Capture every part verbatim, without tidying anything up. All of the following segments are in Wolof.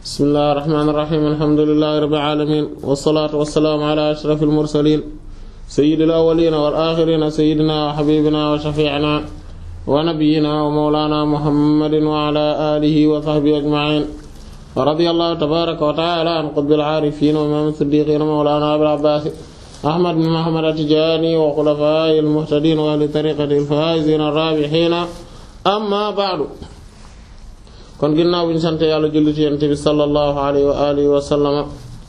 bismillahir rahmanir rahim alhamdulillahi rabbil alamin wassalatu wassalamu ala ashrafil mursalin sayyidil awwalin wal akhirin sayyidina wa habibina wa shafi'ina wa nabiyyina wa mawlana muhammadin wa ala alihi wa sahbihi ajma'in wa radiyallahu tabaraka wa ta'ala an qutbil arifin wa imam as-siddiqin mawlana abul abbas ahmad bin muhammad at-tijani wa khulafa'il muhtadin wa ahli tariqatil faizin ar-rabihin amma ba'du. kon ginnaaw bi ñu sant yàlla julli ci yonent bi sallallahu alayhi wa alihi wa sallama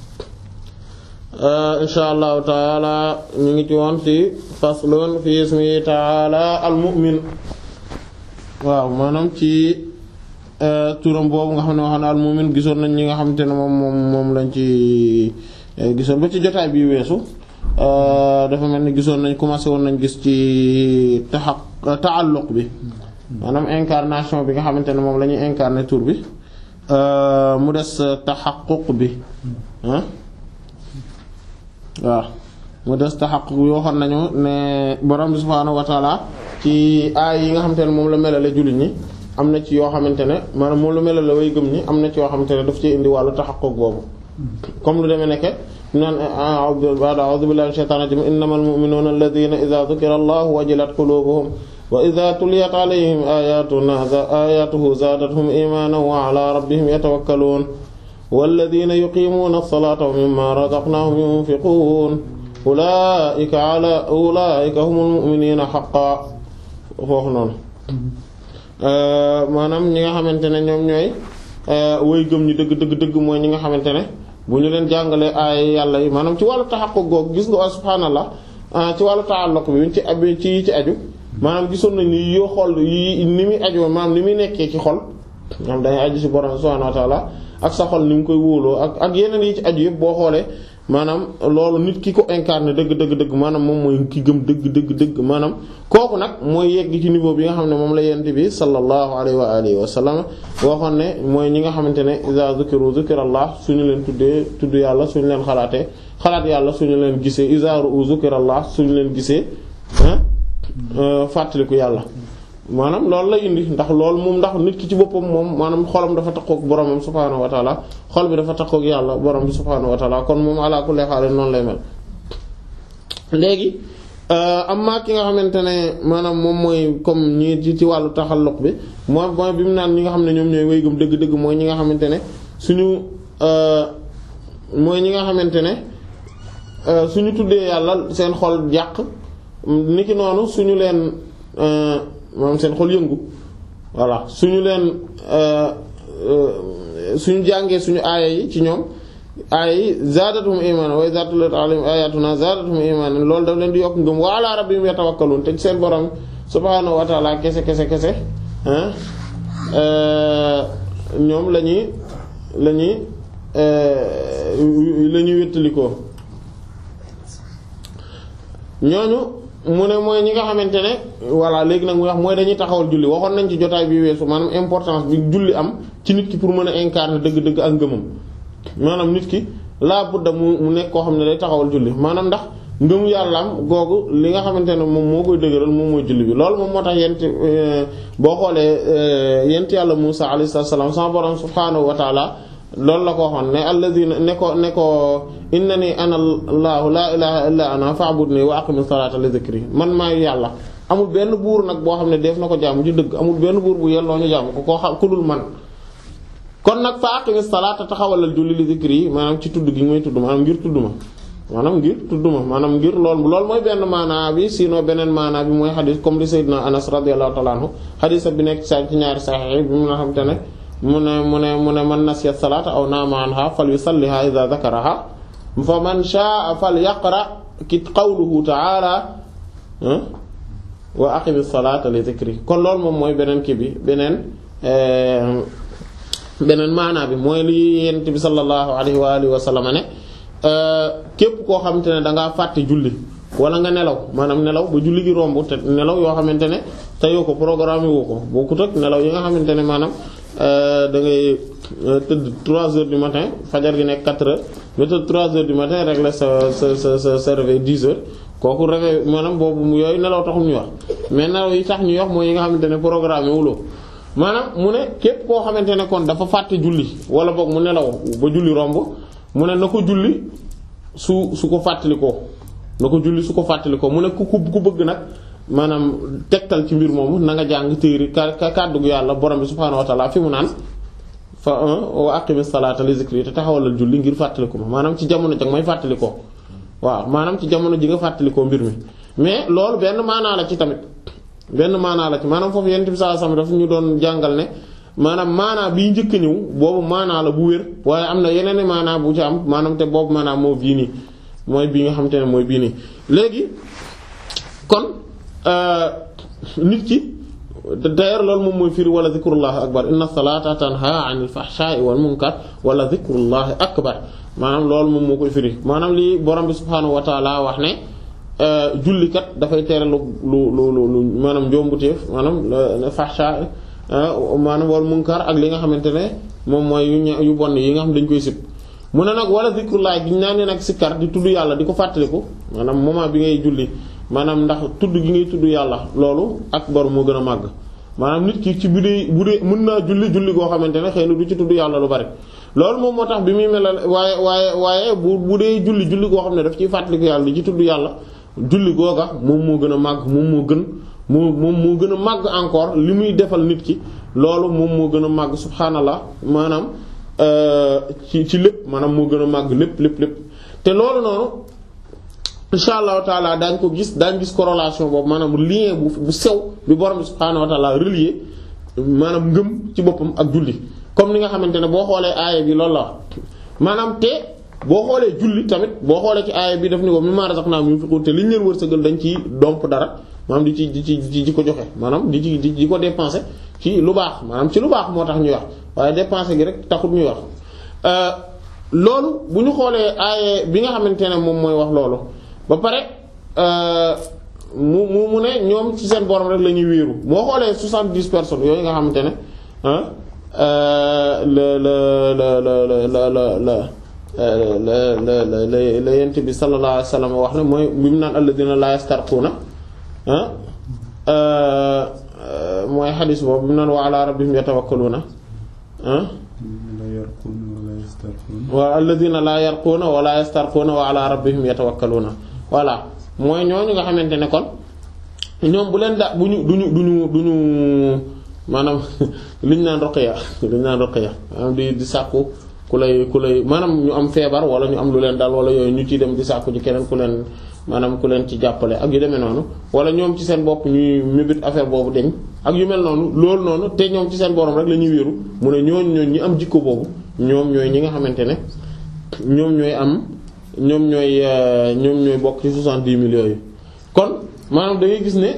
insha allahu taala ñu ngi ci woon ci faslun fi ismi taala al mu'min waaw maanaam ci turam boobu nga xam ne wax na al mu'min gisoon nañ ñi nga xamante ne moom moom moom lañ ci gisoon ba ci jotaay bi weesu dafa mel ni gisoon nañ commencé woon nañ gis ci taxaq ta'alluq bi maanaam incarnation bi nga xamante ne moom la ñuy incarner tur bi mu des taxaquq bi ah waaw mu des taxaquq bi waxoon nañu ne borom bi subhaanahu wa taala ci aay yi nga xamante ne moom la melale jullit ñi am na ci yoo xamante ne maanaam moom la melale way gëm ñi am na ci yoo xamante ne daf ci indi wàllu taxaquq boobu comme lu demee nekke naan a'uuzu billahi minash shaytaanir rajiim innamal mu'minuuna alladhiina idhaa dhukira allahu wajilat quluubuhum wa idha tuliyat alayhim ayatuna ayatuhu zadatuhum imanan wa ala rabbihim yatawakkalun walladhina yuqimuna as-salata wa mimma razaqnahum yunfiqun ulaika ala ulaika humul mu'minuna haqqan foofu noonu maanaam ñi nga xamante ne ñoom ñooy way gëm ñi dëgg dëgg dëgg mooy ñi nga xamante ne bu ñu leen jàngalee ay yàlla yi maanaam ci wàllu taxaqquq googu gis nga subhaanallah ci wàllu ta'alluq bi ci ab ci ci aju maanaam gisoon nañ ni yoo xool yi ni muy ajoo maanaam ni muy nekkee ci xol maanaam dangay aju ci borom subhaanahu wa ta'ala ak sa xol ni mu koy wóoloo ak ak yeneen yi ci aju yëpp boo xoolee maanaam loolu nit ki ko incarné dëgg dëgg dëgg maanaam moom mooy ki gëm dëgg dëgg dëgg maanaam kooku nag mooy yegg ci niveau bi nga xam ne moom la yent bi sallallahu alayhi wa alihi wa sallam waxoon ne mooy ñi nga xamante ne iza zukiru zukirallah suñu leen tuddee tudd yàlla suñu leen xalaatee xalaat yàlla suñu leen gisee iza ru'u zukirallah suñu leen gisee fàttaliku yàlla maanaam loolu la indi ndax loolu moom ndax nit ki ci boppam moom maanaam xolam dafa takkook boromam subhaanahu wa taala xol bi dafa takkook yàlla borom bi subhaanahu wa taala kon moom ala kulli haal noonu lay mel. léegi amma ki nga xamante ne maanaam moom mooy comme ñi ci ci wàllu taxalluq bi mooy mooy bi mu naan ñi nga xam ne ñoom ñooy way gëm dëgg-dëgg mooy ñi nga xamante ne suñu mooy ñi nga xamante ne suñu tuddee yàlla seen xol jàq. niki noonu suñu leen moom seen xol yëngu voilà suñu leen suñu jàngee suñu aaya yi ci ñoom aaya yi zaadatum imaana wa idha tuliyat alayhim ayatuna zaadatum imaana loolu daf leen di yokk ngëm wa ala rabbihim yatawakkalun te seen borom subhaanahu wa ta'ala kese kese kese ñoom la ñuy la ñuy la ñuy wéttalikoo ñooñu mu ne mooy ñi nga xamante ne voilà léegi nag muy wax mooy dañuy taxawal julli waxoon nañ ci jotaay bi weesu maanaam importance bi julli am ci nit ki pour mën a incarner dëgg-dëgg ak ngëmam maanaam nit ki laa budda mu mu nekk koo xam ne day taxawal julli maanaam ndax ngëmu yàllaam googu li nga xamante ne moom moo koy dëgëral moom mooy julli bi loolu moom moo tax yent boo xoolee yent yàlla Musaa alayhi salaam sama borom subhaanahu wa taala loolu la ko waxoon ne alladhina ne ko ne ko innani ana allahu laa ilaha illa ana fa'budni wa aqimi salata li dhikri man maay yàlla amul benn buur nag boo xam ne def na ko jaamu ci dëgg amul benn buur bu yelloo ñu jaamu ko koo xam ku dul man kon nag fa aqimi salata taxawalal julli li dhikri maanaam ci tudd gi mooy tudd maanaam ngir tudd ma maanaam ngir tudd ma maanaam ngir loolu loolu mooy benn maanaa bi sinon beneen maanaa bi mooy xadis comme li sayyidina Anas radiyallahu ta'ala anhu xadis bi nekk sa ci ñaari sahih bi mu nga xam te ne mu ne mu ne mu ne man nasiya salata aw naama anha falyusalliha idha dhakaraha fa man sha'a falyaqra ki qawluhu ta'ala wa aqimi salata li dhikri kon loolu moom mooy beneen kii bi beneen beneen maanaa bi mooy li yent bi sallallahu alayhi wa alihi wa sallam ne képp koo xamante ne dangaa fàtte julli wala nga nelaw maanaam nelaw ba julli gi romb te nelaw yoo xamante ne teyoo ko programme woo ko bokkut ak nelaw yi nga xamante ne maanaam da ngay tëdd trois heures du matin fajar gi nekk quatre heures nga tëdd trois heures du matin régler sa sa sa sa sa réveil dix heures kooku réveil maanaam boobu yooyu nelaw taxul ñuy wax mais nelaw yi tax ñuy wax mooy yi nga xamante ne programme wuloo maanaam mu ne képp koo xamante ne kon dafa fàtte julli wala boog mu nelaw ba julli romb mu ne na ko julli su su ko fàttalikoo na ko julli su ko fàttalikoo mu ne ku ku bëgg nag maanaam tegtal ci mbir moomu na nga jàng téere ka kàddu gu yàlla borom bi subhaanahu wa ta'ala fi mu naan fa wa aqimis salata li zikri te taxawalal julli ngir fàttaliku ma maanaam ci jamono jag may fàttalikoo waaw maanaam ci jamono ji nga fàttalikoo mbir mi mais loolu benn maanaa la ci tamit benn maanaa la ci maanaam foofu yonent bi sallallahu alayhi wasallam dafa ñu doon jàngal ne maanaam maanaa bii njëkk a ñëw boobu maanaa la bu wér waaye am na yeneen maanaa bu ci am maanaam te boobu maanaa moo bii nii mooy bii nga xamante ne mooy bii nii léegi kon nit ki d'ailleurs loolu moom mooy firi wala zikrullahi akbar inna salata tanha anil fahsha'i wal munkar wala zikrullahi akbar maanaam loolu moom moo koy firi maanaam lii borom bi subhaanahu wa ta'ala wax ne jullikat dafay tere lu lu lu lu maanaam njombuteef maanaam fahsha maanaam wal munkar ak li nga xamante ne moom mooy yu yu bon yi nga xam dañ koy sib mu ne nag wala zikrullahi gi ñu naan ne nag sikkar di tudd yàlla di ko fàttaliku maanaam moment bi ngay julli maanaam ndax tudd gi ngay tudd yàlla loolu akbar moo gën a màgg maanaam nit ki ci bu dee bu dee mën naa julli julli goo xamante ne xëy na du ci tudd yàlla lu bari loolu moom moo tax bi muy melal waaye waaye waaye bu bu dee julli julli goo xam ne daf ciy fàttaliku yàlla di ci tudd yàlla julli googa moom moo gën a màgg moom moo gën moo moom moo gën a màgg encore li muy defal nit ki loolu moom moo gën a màgg subhaanallah maanaam ci ci lépp maanaam moo gën a màgg lépp lépp lépp te loolu noonu insha allahu taala daañ ko gis daañ gis corrélation boobu maanaam lien bu bu sew bi borom bi subhaanahu wa taala relier maanaam ngëm ci boppam ak julli comme ni nga xamante ne boo xoolee aaya bi loolu la wax maanaam te boo xoolee julli tamit boo xoolee ci aaya bi daf ni ko mimmaa razaqnaahum yunfiquun te li ñu leen wërsëgal dañ ci domp dara maanaam di ci di ci di ko joxe maanaam di ci di ko dépenser ci lu baax maanaam ci lu baax moo tax ñuy wax waaye dépenser gi rek taxut ñuy wax loolu bu ñu xoolee aaya bi nga xamante ne moom mooy wax loolu ba pare mu mu mu ne ñoom ci seen borom rek la ñuy wéeru moo xoolee soixante-dix personnes yooyu nga xamante ne ah la la la la la la la la la la la yent bi sallallahu alayhi wasallam wax ne mooy bi mu naan alladina la yastarquna ah mooy xadis boobu bi mu naan wa ala rabbihim yatawakkaluna ah wa alladina la yarquna wa la yastarquna wa ala rabbihim yatawakkaluna voilà mooy ñooñu nga xamante ne kon ñoom bu leen da bu ñu duñu duñu duñu maanaam liñ naan ruqya liñ naan ruqya maanaam di di sàkku ku lay ku lay maanaam ñu am feebar wala ñu am lu leen dal wala yooyu ñu ciy dem di sàkku ci keneen ku leen maanaam ku leen ci jàppale ak yu demee noonu wala ñoom ci seen bopp ñuy mébét affaire boobu deñ ak yu mel noonu loolu noonu te ñoom ci seen borom rek la ñuy wéeru mu ne ñooñu ñooñu ñi am jikko boobu ñoom ñooy ñi nga xamante ne ñoom ñooy am ñoom ñooy ñoom ñooy bokk ci soixante-dix millions yi kon maanaam da ngay gis ne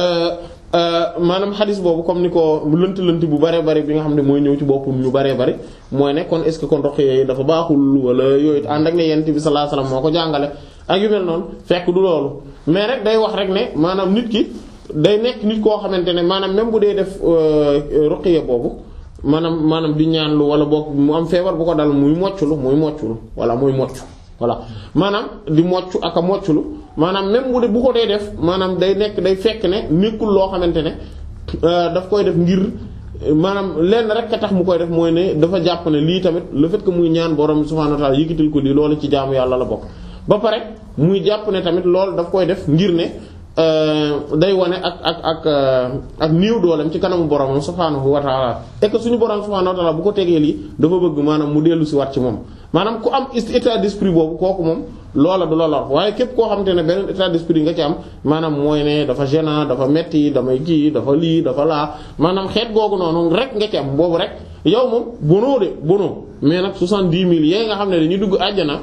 maanaam xadis boobu comme ni ko lënt lënt bu bare bare bi nga xam ne mooy ñëw ci boppam ñu bare bare mooy ne kon est-ce que kon roq yooyu dafa baaxul wala yooyu ànd ak ne yent bi sallallahu alayhi wasallam moo ko jàngale ak yu mel noonu fekk du loolu mais rek day wax rek ne maanaam nit ki day nekk nit koo xamante ne maanaam même bu dee def ruqya boobu maanaam maanaam di ñaanlu wala boog mu am feebar bu ko dal muy mocculu muy mocculu wala muy mocc voilà maanaam di mocc ak a mocculu maanaam même bu dee bu ko dee def maanaam day nekk day fekk ne nekkul loo xamante ne daf koy def ngir maanaam lenn rek a tax mu koy def mooy ne dafa jàpp ne lii tamit le fait que muy ñaan borom subhanahu wa ta'ala yëkkatil ko lii loolu ci jaamu yàlla la bokk ba pare muy jàpp ne tamit loolu daf koy def ngir ne day wane ak ak ak ak néew dooleem ci kanamu boromam subhanahu wa ta'ala et que suñu borom subhanahu wa ta'ala bu ko tegee lii dafa bëgg maanaam mu dellu si waat ci moom maanaam ku am état d'esprit boobu kooku moom loola du la lor waaye képp koo xamante ne beneen état d'esprit nga ci am maanaam mooy ne dafa gênant dafa metti damay kii dafa lii dafa laa maanaam xeet googu noonu rek nga ci am boobu rek yow moom bonoo de bonoo mais nag soixante-dix mille yee nga xam ne dañuy dugg àjjana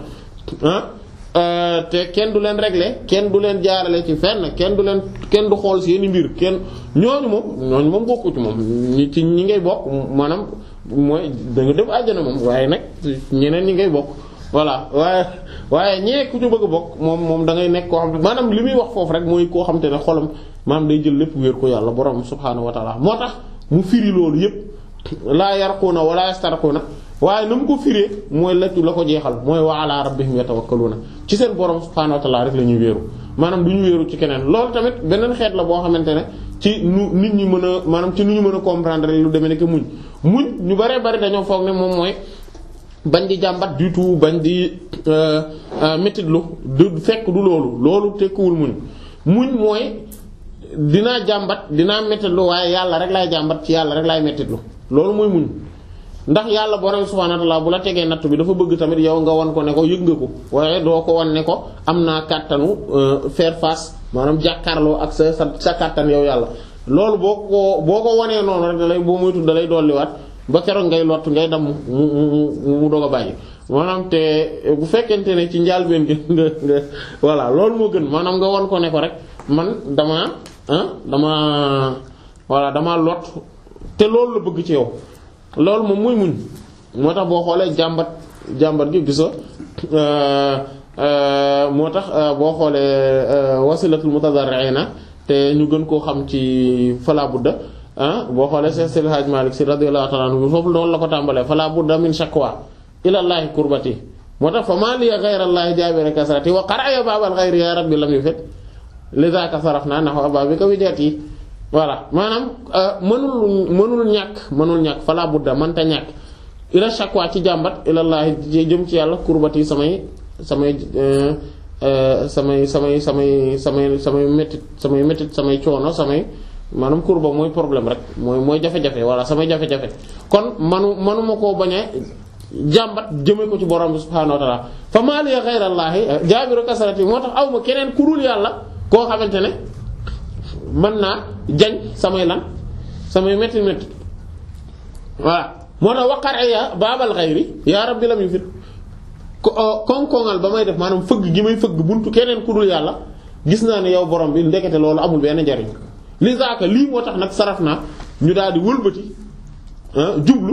ah te kenn du leen régler kenn du leen jaarale ci fenn kenn du leen kenn du xool seeni mbir kenn ñooñu moom ñooñu moom bokku ci moom ñi ci ñi ngay bokk maanaam mooy da nga dem àjjana moom waaye nag ñeneen ñi ngay bokk voilà waaye waaye ñee ku ñu bëgg a bokk moom moom da ngay nekk koo xam ne maanaam li muy wax foofu rek mooy koo xam te ne xolam maanaam day jël lépp wéer ko yàlla borom subhaanahu wa ta'ala moo tax mu firi loolu yépp laa yarquuna wala yastarquuna waaye na mu ko firee mooy lettu la ko jeexal mooy wa ala rabbihim yatawakkaluuna ci seen borom subhaanahu wa ta'ala rek la ñuy wéeru maanaam du ñu wéeru ci keneen loolu tamit beneen xeet la boo xamante ne ci nu nit ñi mën a maanaam ci nu ñu mën a comprendre lu demee nekk muñ muñ ñu baree bari dañoo foog ne moom mooy bañ di jàmbat du tout bañ di métitlu du fekk du loolu loolu tekkiwul muñ muñ mooy dinaa jàmbat dinaa métitlu waaye yàlla rek laay jàmbat ci yàlla rek laay métitlu loolu mooy muñ ndax yàlla borom subhaanahu wa ta'aala bu la tegee natt bi dafa bëgg tamit yow nga wan ko ne ko yëg nga ko waaye doo ko wan ne ko am naa kàttanu faire face maanaam jàkkaarloo ak sa sa sa kàttan yow yàlla loolu boo ko boo ko wanee noonu rek dalay boo moytu dalay dolliwaat ba keroog ngay lott ngay dam mu mu mu doog a bàyyi maanaam te bu fekkente ne ci njaalbeen gi nga nga voilà loolu moo gën maanaam nga wan ko ne ko rek man damaa ah damaa voilà damaa lott te loolu la bëgg ci yow loolu moom muy muñ moo tax boo xoolee jàmbat jàmbat gi gisa moo tax boo xoolee wasilatul mutadarri'ina te ñu gën koo xam ci fala budda ah boo xoolee Seex Seydi Hajji Maalik Si radiyallahu ta'ala anhu foofu loolu la ko tàmbalee fala budda min shakwa ilallaahi kurbati moo tax fa maa liya ghayrallahi jaabira kasrati wa qara'ya baabal ghayri ya rabbi lam yufit lidhaaka sarafna nahwa baabika wijati voilà maanaam mënul mënul ñàkk mënul ñàkk fala budda mënta ñàkk ila shakwa ci jàmbat ilallaahi jëm ci yàlla kurbati samay samay samay samay samay samay samay métit samay métit samay coono samay maanaam kurba mooy problème rek mooy mooy jafe-jafe walla samay jafe-jafe kon manu manuma koo bañ a jàmbat jëme ko ci borom bi subhaanahu wa ta'ala fa maa liya ghayrallahi jaabiru kasrati moo tax awma keneen kurul yàlla koo xamante ne mën naa jañ samay lan samay métti métti voilà moo tax waqar ya baabal ghayri yaa rabbi lam yufit konkongal ba may def maanaam fëgg gi may fëgg buntu keneen ku dul yàlla gis naa ne yow borom bi ndekete loolu amul benn njariñ li zaaka lii moo tax nag saraf naa ñu daal di wëlbati jublu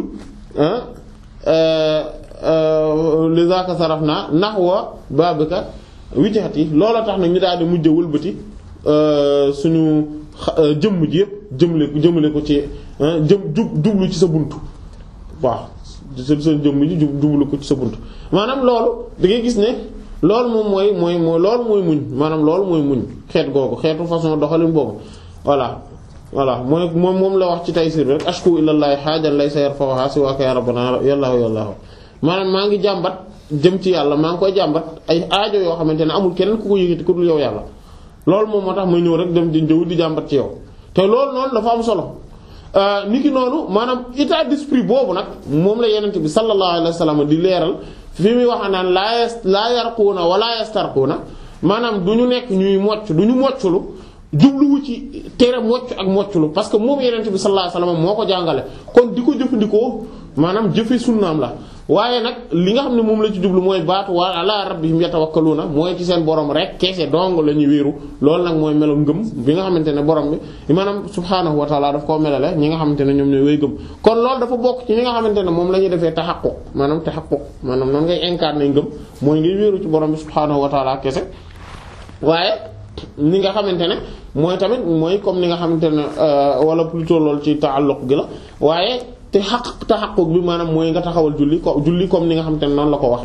li zaaka saraf naa nahwa babika wijhati looloo tax nag ñu daal di mujj wëlbati suñu jëmm ji yëpp jëmle jëmale ko ci jëm jublu ci sa buntu waaw sa sa jëmm ji jublu ko ci sa buntu maanaam loolu da ngay gis ne loolu moom mooy mooy mooy loolu mooy muñ maanaam loolu mooy muñ xeet googu xeetu façon doxalin boobu voilà voilà mooy moom moom la wax ci Taysir bi rek ashku ilallahi haajan laysa yarfa'uha siwaaka ya rabbana yallahu yallahu maanaam maa ngi jàmbat jëm ci yàlla maa ngi koy jàmbat ay aajo yoo xamante ne amul keneen ku ko yëgati ku dul yow yàlla loolu moom moo tax may ñëw rek dem di njëw di jàmbat ci yow te loolu noonu dafa am solo niki noonu maanaam état d'esprit boobu nag moom la yenente bi sallallahu alayhi wa sallam di leeral fi muy wax naan laa laa yarquuna wala yastarquuna maanaam du ñu nekk ñuy mocc du ñu mocculu jubluwu ci tere mocc ak mocculu parce que moom yenente bi sallallahu alayhi wa sallam moo ko jàngale kon di ko jëfandikoo maanaam jëfe sunnaam la waaye nag li nga xam ne moom la ci jublu mooy baatu wa ala rabbihim yatawakkaluuna mooy ci seen borom rek keese dong la ñuy wéeru loolu nag mooy melo ngëm bi nga xamante ne borom bi maanaam subhaanahu wa taala daf koo melale ñi nga xamante ne ñoom ñooy wéy gëm kon loolu dafa bokk ci ñi nga xamante ne moom la ñuy defee taxaqquq maanaam taxaqquq maanaam noonu ngay incarner ngëm mooy ngay wéeru ci borom bi subhaanahu wa taala kese waaye ni nga xamante ne mooy tamit mooy comme ni nga xamante ne wala plutôt loolu ci ta'alluq gi la waaye te xaq taxaqquq bi maanaam mooy nga taxawal julli ko julli comme ni nga xamante ne noonu la ko waxee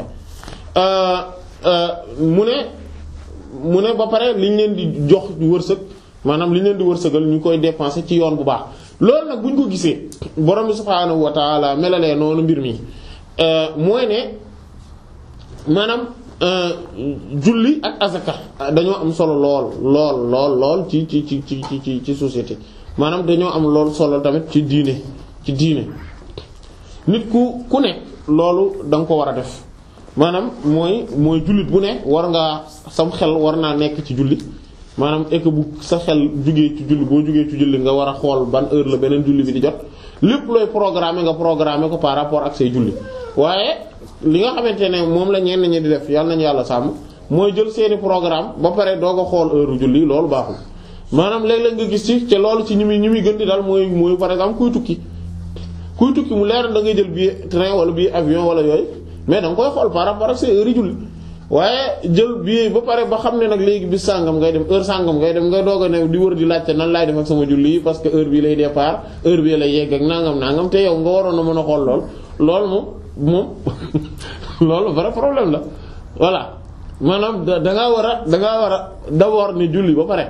mu ne mu ne ba pare liñ leen di jox wërsëg maanaam liñ leen di wërsëgal ñu koy dépenser ci yoon bu baax loolu nag bu ñu ko gisee borom bi subhaanahu wa taala melalee noonu mbir mi mooy ne maanaam julli ak azaka dañoo am solo lool lool lool lool ci ci ci ci ci ci société maanaam dañoo am lool solo tamit ci diine ci diine nit ku ku ne loolu da nga ko war a def maanaam mooy mooy jullit bu ne war ngaa sam xel war naa nekk ci julli maanaam ek bu sa xel jugee ci julli boo jugee ci julli nga war a xool ban heure la beneen julli bi di jot lépp looy programmer nga programmer ko par rapport ak say julli waaye li nga xamante ne moom la ñenn ñi di def yàlla nañu yàlla sàmm mooy jël seeni programme ba pare doo ko xool heure julli loolu baaxul maanaam léeg-léeg nga gis ci te loolu ci ñi muy ñi muy gën di dal mooy mooy par exemple kuy tukki kuy tukki mu leer da ngay jël billet train wala billet avion wala yooyu mais da nga koy xool par rapport ak say heure julli waaye jël billet ba pare ba xam ne nag léegi bis sàngam ngay dem heure sàngam ngay dem nga doog a ne di wër di laajte nan laay def ak sama julli yi parce que heure bii lay départ heure bii lay yegg ak nangam nangam te yow nga waroon a mën a xool lool loolu moom moom loolu vrai problème la voilà maanaam da ngaa war a da ngaa war a d'abord ni julli ba pare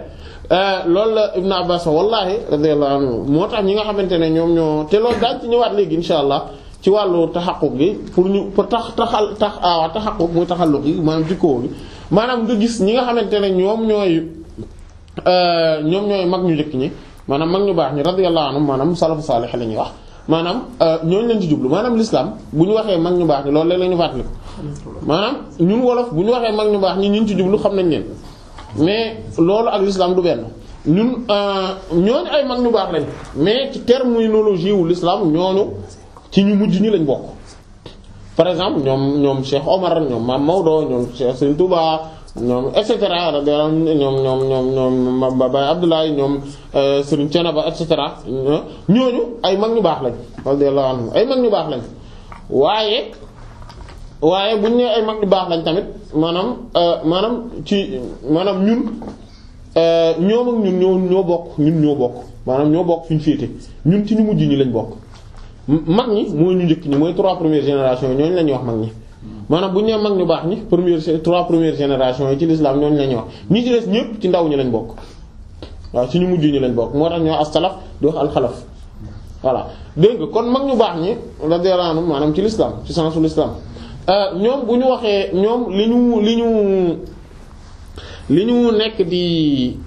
loolu la Ibn Abbas wallahi radiyallahu anhu moo tax ñi nga xamante ne ñoom ñoo te loolu daañu ci ñëwaat léegi insha allah ci wàllu taxaquq gi pour ñu pour tax taxal tax ah taxaquq muy taxalluq gi maanaam jikkoo gi maanaam nga gis ñi nga xamante ne ñoom ñooy ñoom ñooy mag ñu njëkk ñi maanaam mag ñu baax ñi radiyallahu anhum maanaam salafu salih la ñuy wax maanaam ñooñu lañ ci jublu maanaam l'islam bu ñu waxee mag ñu baax ñi loolu léeg la ñu fàttali ko maanaam ñun wolof bu ñu waxee mag ñu baax ñi ñun ci jublu xam nañ leen mais loolu ak l'islam du benn ñun ñooñu ay mag ñu baax lañ mais ci terminologie wu l'islam ñooñu ci ñu mujj ñi lañ bokk. par exemple ñoom ñoom Cheikh Omar ñoom Mame Maodo ñoom Cheikh Serigne Touba ñoom et cetera ñoom ñoom ñoom ñoom Baye Abdoulaye ñoom Serigne Thiénaba et cetera ñooñu ay mag ñu baax lañ radiyallahu anhum ay mag ñu baax lañ waaye waaye bu ñu nee ay mag ñu baax lañ tamit maanaam maanaam ci maanaam ñun ñoom ak ñun ñoo ñoo bokk ñun ñoo bokk maanaam ñoo bokk fi ñu féete ñun ci ñu mujj ñi lañ bokk. mag ñi mooy ñu njëkk ñi mooy trois premières générations ñooñu la ñuy wax mag ñi maanaam bu ñu nee mag ñu baax ñi première trois premières générations yi ci l'islam ñooñu la ñuy wax ñi ci des ñëpp ci ndaw ñi lañ bokk waaw ci ñu mujj ñi lañ bokk moo tax ñoo as-salaf di wax al-xalaf voilà dégg nga kon mag ñu baax ñi radiyallahu anhum maanaam ci l'islam ci sensu l'islam ñoom bu ñu waxee ñoom li ñu li ñu li ñu nekk di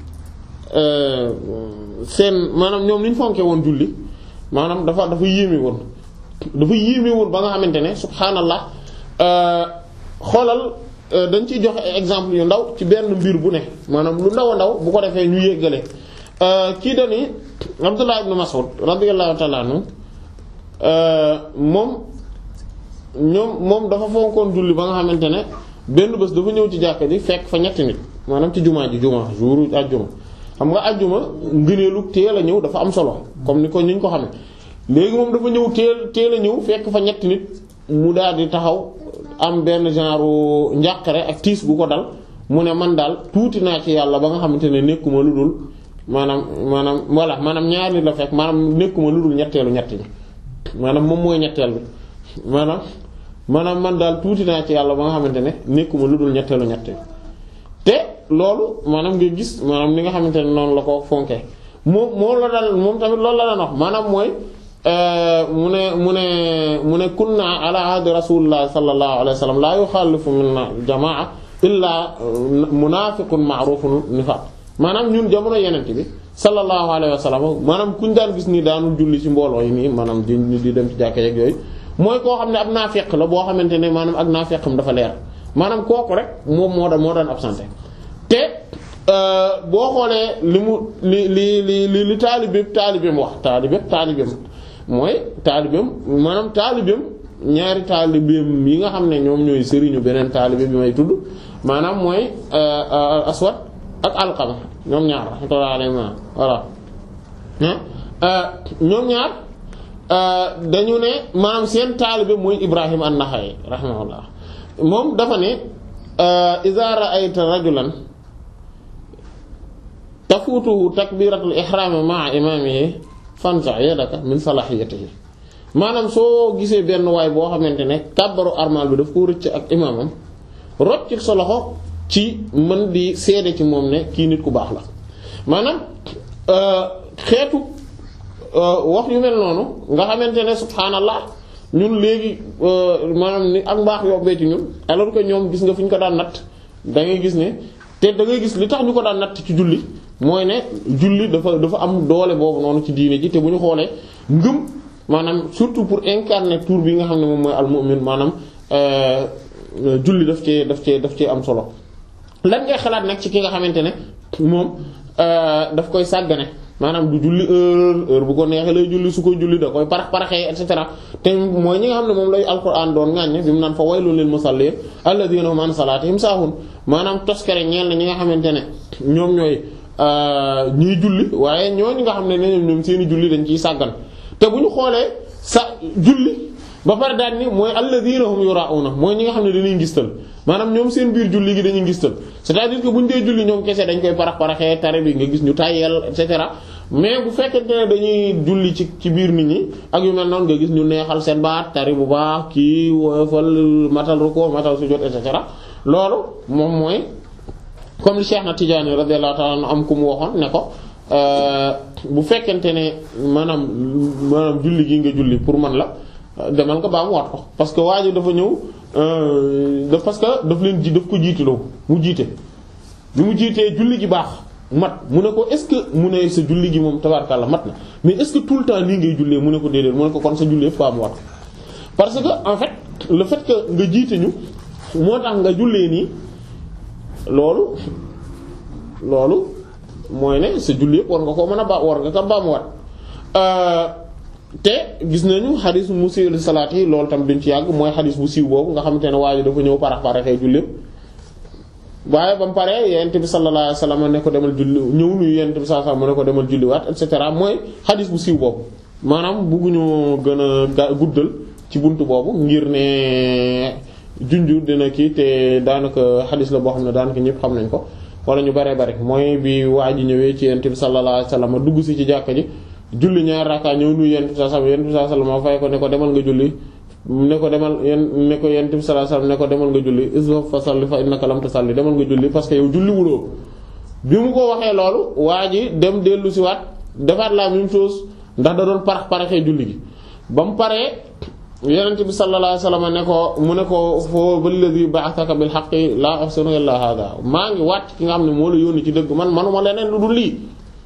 seen maanaam ñoom li ñu fonkee woon julli maanaam dafa dafa yéeme woon dafa yéeme woon ba nga xamante ne subhaanallah xoolal dañ ciy joxe exemple yu ndaw ci benn mbir bu ne maanaam lu ndaw a ndaw bu ko defee ñu yéggale kii dani Abdullah ibn Mas'ud radiyallahu ta'ala anhu moom ñoom moom dafa fonkoon julli ba nga xamante ne benn bés dafa ñëw ci jàkka ji fekk fa ñetti nit maanaam ci jumaa ji jumaa jour àjjuma xam nga àjjuma ngëneelu teel a ñëw dafa am solo comme ni ko ñu ko xamee léegi moom dafa ñëw teel teel a ñëw fekk fa ñetti nit mu daal di taxaw am benn genre njàqare ak tiis bu ko dal mu ne man daal tuuti naa ci yàlla ba nga xamante ne nekkuma lu dul maanaam maanaam voilà maanaam ñaari nit la fekk maanaam nekkuma lu dul ñetteelu ñett ñi maanaam moom mooy ñetteel bi maanaam maanaam man daal tuuti naa ci yàlla ba nga xamante ne nekkuma lu dul ñetteelu ñett ñi te loolu maanaam nga gis maanaam li nga xamante ne noonu la ko fonkee moom moom la dal moom tamit loolu la daan wax maanaam mooy mu ne mu ne mu ne kunna ala ahdi rasulillah sallallahu alayhi wa sallam la yuxaalifu minna jamaa illa munafiqun ma'rufun nifaq maanaam ñun jamono yenente bi sallallahu alayhi wa sallam maanaam kuñ daan gis ni daanu julli ci mbooloo yi nii maanaam di di dem ci jàkka yeeg yooyu mooy koo xam ne ab naafeq la boo xamante ne maanaam ak naafeqam dafa leer maanaam kooku rek moom moo daan moo daan absenté te boo xoolee li mu li li li li li taalibeem taalibeem wax taalibeem taalibeem mooy taalibeem maanaam taalibeem ñaari taalibeem yi nga xam ne ñoom ñooy sëriñu beneen taalibe bi may tudd maanaam mooy aswad ak alqama ñoom ñaar rahmatullahi alayhi voilà ñoom ñaar dañu ne maanaam seen taalibe mooy Ibrahim an-Naxa'i rahimahullah moom dafa ne iza ra'ayta rajulan tafutuhu takbiratul ihram ma'a imamihi fanza yadaka min salahiyatihi maanaam soo gisee benn waay boo xamante ne kàbbaru armal bi daf ko rëcc ak imaamam rocc sa loxo ci mën di seede ci moom ne kii nit ku baax la maanaam xeetu wax yu mel noonu nga xamante ne subhaanallah ñun léegi maanaam ni ak mbaax yobbee ci ñun alors que ñoom gis nga fi ñu ko daan natt da ngay gis ne te da ngay gis li tax ñu ko daan natt ci julli mooy ne julli dafa dafa am doole boobu noonu ci diine ji te bu ñu xoolee ngëm maanaam surtout pour incarner tour bi nga xam ne moom mooy al-mu'min maanaam julli daf cee daf cee daf cee am solo lan ngay xalaat nag ci ki nga xamante ne moom daf koy sàggane maanaam du julli heure heure bu ko neexee lay julli su ko julli da koy parax paraxee et cetera te mooy ñi nga xam ne moom lay alquran doon ŋàññe bi mu naan fa waylun lil musallin alladhina hum an salatihim sahun maanaam toskere ñeel na ñi nga xamante ne ñoom ñooy ñuy julli waaye ñooñu nga xam ne ne ñoom seeni julli dañ ciy sàggan te bu ñu xoolee sa julli ba pare daal ni mooy alladhina hum yura'una mooy ñi nga xam ne dañuy ngistal maanaam ñoom seen biir julli gi dañuy ngistal c'est-à-dire que bu ñu dee julli ñoom kese dañ koy parax paraxee tare bi nga gis ñu tàyyeel et cetera mais bu fekkente ne dañuy julli ci ci biir nit ñi ak yu mel noonu nga gis ñu neexal seen baat tari bu baax kii woyofal matal ruko matal sujjóot et cetera loolu moom mooy comme li Cheikh na Tidiane radiyallahu ta'ala anhu am ku mu waxoon ne ko bu fekkente ne maanaam maanaam julli gi nga julli pour man la demal nga baa mu waat ko parce que waa ji dafa ñëw da parce que daf leen ji daf ko jiitaloo mu jiite bi mu jiitee julli gi baax mat mu ne ko est-ce que mu ne sa julli gi moom tabaarkalla mat na mais est-ce que tout le temps nii ngay jullee mu ne ko déedéet mu ne ko kon sa julli yëpp baa mu waat ko parce que en fait le fait que nga jiite ñu moo tax nga jullee nii loolu loolu mooy ne sa julli yëpp war nga koo mën a ba war nga ko baa mu waat te gis nañu xadis mu siiw salaat yi loolu tam duñ ci yàgg mooy xadis bu siiw boobu nga xamante ne waa ji dafa ñëw parax paraxee julleem waaye ba mu paree yonent bi sallallahu alayhi wasallam ne ko demal julli ñëw nuyu yonent bi sallallahu alayhi wasallam ne ko demal julliwaat et cetera mooy xadis bu siiw boobu maanaam bëgguñu gën a guddal ci buntu boobu ngir ne junju dina kii te daanaka xadis la boo xam ne daanaka ñëpp xam nañ ko wala ñu baree bari mooy bi waa ji ñëwee ci yonent bi sallallahu alayhi wasallam dugg si ci jàkka ji julli ñaar rakka ñëw nuyu yonent bi sallallahu alayhi wasallam yonent bi sallallahu alayhi wasallam fay ko ne ko demal nga julli ne ko demal yen ne ko yonent bi sallallahu alayhi wasallam ne ko demal nga julli isfa fa salli fa innaka lam tusalli demal nga julli parce que yow julli wuloo bi mu ko waxee loolu waa ji dem dellu si waat defaat la même chose ndax da doon parax paraxee julli gi ba mu paree yonent bi sallallahu alayhi wasallam ne ko mu ne ko foo balladhi ba'athaka bil haqqi la ahsanu illa hadha maa ngi wàcc ki nga xam ne moo la yónni ci dëgg man manuma leneen lu dul lii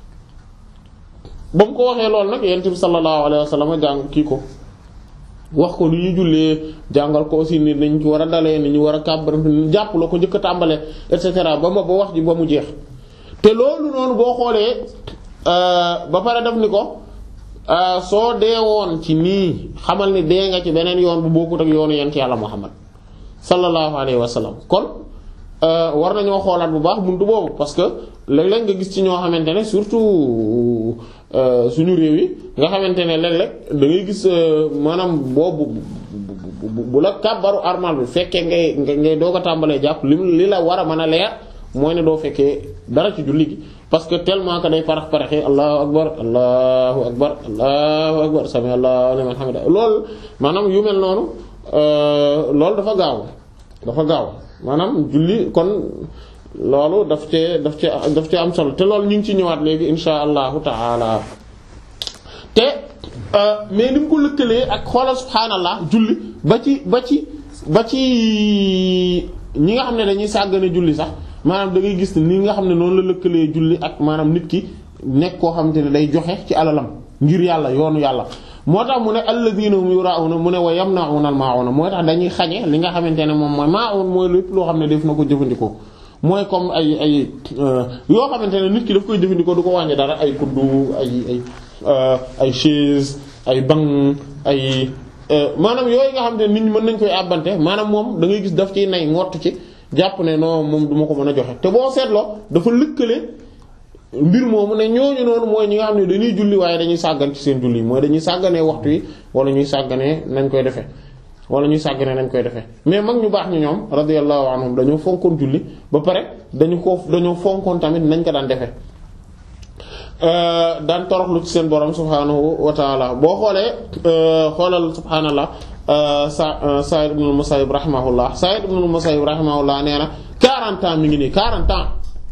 ba mu ko waxee loolu nag yonent bi sallallahu alayhi wasallam jàng kii ko wax ko lu ñu jullee jàngal ko aussi ni dañ ci war a dalee ni ñu war a kàbbar jàpp la ko njëkk a tàmbalee et cetera ba ma ba wax ji ba mu jeex te loolu noonu boo xoolee ba pare def ni ko soo dee woon ci nii xamal ni dee nga ci beneen yoon bu bokkut ak yoonu yent yàlla Muhammad sallallahu alayhi wa sallam kon war nañoo xoolaat bu baax buntu boobu parce que léeg-léeg nga gis ci ñoo xamante ne surtout suñu réew yi nga xamante ne léeg-léeg da ngay gis maanaam boobu bu la kàbbaru armal bi fekkee ngay ngay doog a tàmbalee jàpp li li la war a mën a leer mooy ne doo fekkee dara ci julli gi parce que tellement que day parax paraxee allahu akbar allahu akbar allahu akbar sami allahu liman hamida loolu maanaam yu mel noonu loolu dafa gaaw dafa gaaw maanaam julli kon loolu daf cee daf cee daf cee am solo te loolu ñu ngi ci ñëwaat léegi insha allahu taala te mais ni mu ko lëkkalee ak xoolal subhaanallah julli ba ci ba ci ba ci ñi nga xam ne dañuy sàggane julli sax maanaam da ngay gis ni nga xam ne noonu la lëkkalee julli ak maanaam nit ki nekk koo xamante ne day joxe ci alalam ngir yàlla yoonu yàlla moo tax mu ne alladhina hum yura'una mu ne wa yamna'una al-ma'una moo tax dañuy xañe li nga xamante ne moom mooy ma'un mooy lépp loo xam ne def na ko jëfandikoo mooy comme ay ay yoo xamante ne nit ki daf koy jëfandikoo du ko wàññi dara ay kuddu ay ay ay chaise ay banc ay maanaam yooyu nga xamante ne nit ñi mën nañ koy àbbante maanaam moom da ngay gis daf ciy nay ngott ci jàpp ne non moom du ma ko mën a joxe te boo seetloo dafa lëkkale mbir moomu ne ñooñu noonu mooy ñi nga xam ne dañuy julli waaye dañuy sàggan ci seen julli mooy dañuy sàgganee waxtu yi wala ñuy sàgganee nañ koy defee wala ñuy sàgganee nañ koy defee mais mag ñu baax ñu ñoom radiyallahu anhum dañoo fonkoon julli ba pare dañu ko dañoo fonkoon tamit nañ ko daan defee daan toroxlu ci seen borom subhaanahu wa taala boo xoolee xoolal subhaanallah sa Sa'id ibn al-Musayyib rahimahullah Sa'id ibn al-Musayyib rahimahullah nee na quarante ans mi ngi nii quarante ans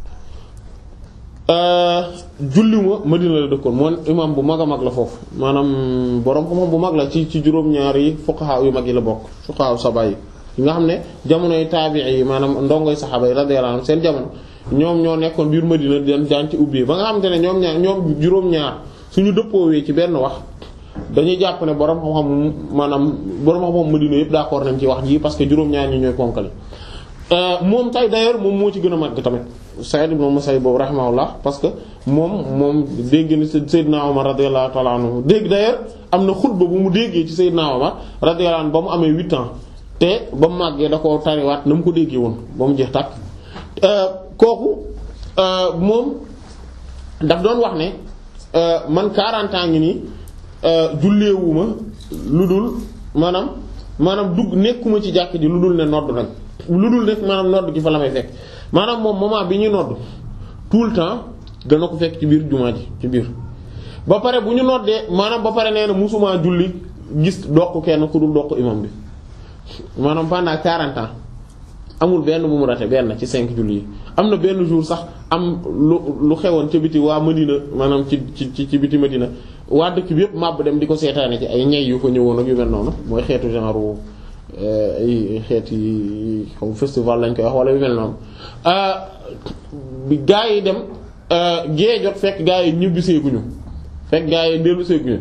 julliwuma Madina la dëkkoon moom imam bu mag a mag la foofu maanaam borom xam-xam bu mag la ci ci juróom-ñaari fuqaha yu mag yi la bokk fuqaha saba yi nga xam ne jamonoy taabi'i yi maanaam ndongoy saxaaba yi radiyallahu anhum seen jamono ñoom ñoo nekkoon biir Madina daan daan ci ubbi ba nga xamante ne ñoom ñaar ñoom juróom-ñaar suñu dëppoowee ci benn wax dañuy jàpp ne borom xam-xam maanaam borom xam-xam Madina yëpp d'accord nañ ci wax ji parce que juróom-ñaar ñi ñooy ponkali moom tay d'ailleurs moom moo ci gën a màgg tamit Sa'id ibn Musayyib boobu rahimahullah parce que moom moom dégg na Seydina Omar radiyallahu ta'ala anhu dégg d'ailleurs am na xutba bu mu déggee ci Seydina Omar radiyallahu anhu ba mu amee huit ans te ba mu màggee da koo tariwaat na mu ko déggee woon ba mu jeex tàkk kooku moom daf doon wax ne man quarante ans ngi nii julleewuma lu dul maanaam maanaam dugg nekkuma ci jàkk ji lu dul ne nodd nañ lu dul nekk maanaam nodd gi fa la may fekk maanaam moom moment bi ñuy nodd tout le temps dana ko fekk ci biir jumaa ji ci biir ba pare bu ñu noddee maanaam ba pare nee na musuma julli gis doq kenn ku dul doq imam bi maanaam pendant quarante ans amul benn bu mu rate benn ci cinq julli yi am na benn jour sax am lu lu xewoon ca biti waa Madina maanaam ci ci ci biti Madina waa dëkk bi yëpp màbb dem di ko seetaane ci ay ñey yu fa ñëwoon ak yu mel noonu mooy xeetu genre ay xeeti xaw festival lañ koy wax wala yu mel noonu bi gaa yi dem gée jot fekk gaa yi ñibbi seeguñu fekk gaa yi dellu seeguñu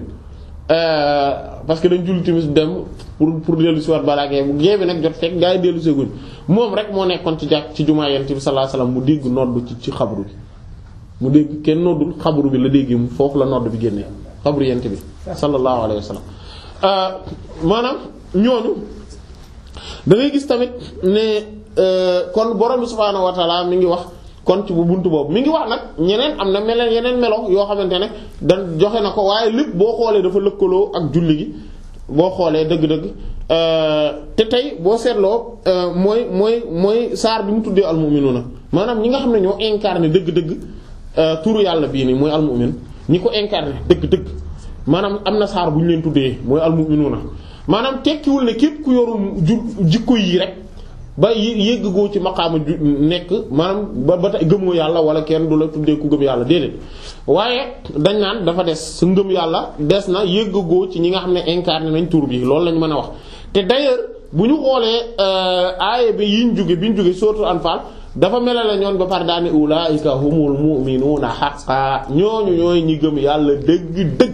parce que dañ julli timis dem pour pour dellu si waat balaa gée bu gée bi nag jot fekk gaa yi dellu seeguñu moom rek moo nekkoon ci jàkk ci jumaa Yonent bi sallallahu alayhi wasallam mu dégg nodd ci ci xabru bi mu dégg kenn noddul xabru bi la déggee mu foofu la nodd bi génnee xabru Yonent bi sallallahu alayhi wasallam maanaam ñooñu da ngay gis tamit ne kon borom bi subhaanahu wa ta'ala mi ngi wax kon ci bu buntu boobu mi ngi wax nag ñeneen am na meleen yeneen melo yoo xamante ne dan joxe na ko waaye lépp boo xoolee dafa lëkkaloo ak julli gi boo xoolee dëgg-dëgg te tey boo seetloo mooy mooy mooy saar bi mu tuddee almu'minuuna maanaam ñi nga xam ne ñoo incarné dëgg-dëgg turu yàlla bii nii mooy almu'min ñi ko incarné dëgg-dëgg maanaam am na saar bu ñu leen tuddee mooy almu'minuuna maanaam tekkiwul ne képp ku yoru ju jikko yi rek ba yégg goo ci maqaama ju nekk maanaam ba ba tey gëmoo yàlla wala kenn du la tuddee ku gëm yàlla déedéet waaye dañ naan dafa des sa ngëm yàlla des na yégg goo ci ñi nga xam ne incarné nañ tur bi loolu lañ mën a wax. te d'ailleurs bu ñu xoolee aaya bi yiñ jóge bi ñu jóge sourate Anfal dafa melale ñoon ba par daane ulaa'ika humul mu'minuuna haqqan ñooñu ñooy ñi gëm yàlla dëgg dëgg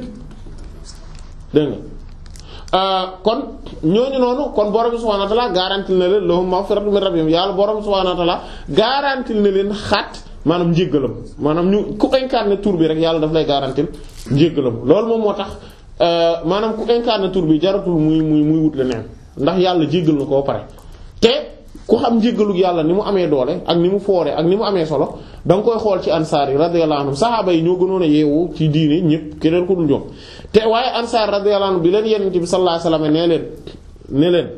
dégg nga. kon ñooñu noonu kon borom subhaanahu wa ta'aala garantil na leen lahum maghfiratun min rabbihim yàlla borom subhaanahu wa ta'aala garantil na leen xaat maanaam njéggalam maanaam ñu ku incarné tur bi rek yàlla daf lay garantil njéggalam loolu moom moo tax maanaam ku incarné tur bi jaratul muy muy muy wut leneen ndax yàlla jéggal na koo pare te ku xam njéggalug yàlla ni mu amee doole ak ni mu foore ak ni mu amee solo da nga koy xool ci ansaar yi radiyallahu anhum saxaaba yi ñoo gënoon a yeewu ci diine ñëpp keneen ko dul ñoom te waaye ansaar radiyallahu anhum bi leen Yonent bi sallallahu alayhi wasallam nee leen ne leen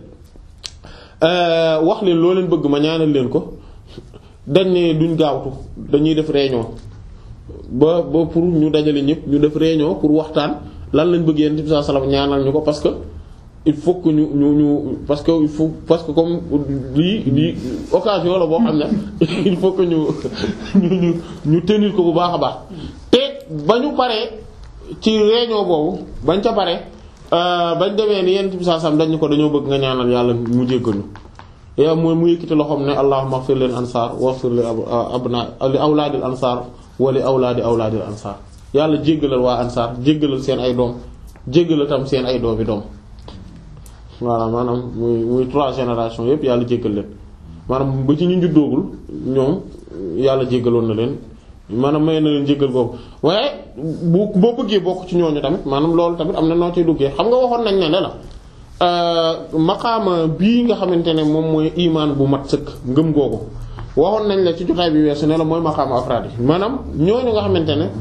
wax leen loo leen bëgg ma ñaanal leen ko dañ ne duñ gaawtu dañuy def réunion ba ba pour ñu dajale ñëpp ñu def réunion pour waxtaan lan lañ bëgg Yonent bi sallallahu alayhi wasallam ñaanal ñu ko parce que il faut que ñu ñu ñu parce que il faut parce que comme lii lii occasion la boo xam ne il faut que ñu ñu ñu tenir ko bu baax a baax te ba ñu paree ci réunion boobu bañ ca pare bañ demee ni Yonent bi sallallahu alayhi wasallam dañ ko dañoo bëgg nga ñaanal yàlla mu jéggal ñu yow mooy mu yëkkati loxoom ne allahumma ighfir lil ansar waghfir li abna li awlaadil ansar wa li awlaadi awlaadil ansar yàlla jéggalal waa ansar jéggalal seen ay doom jéggalal tam seen ay doomi doom voilà maanaam muy muy trois générations yëpp yàlla jéggal leen maanaam ba ci ñu juddoogul ñoom yàlla jéggaloon na leen maanaam may na leen jéggal boobu waaye bu boo bëggee bokk ci ñooñu tamit maanaam loolu tamit am na noo ciy duggee xam nga waxoon nañ ne ne la maqaama bii nga xamante ne moom mooy imaan bu mat sëkk ngëm googu waxoon nañ la ci jotaay bi weesu ne la mooy maqaama afraad yi maanaam ñooñu nga xamante ne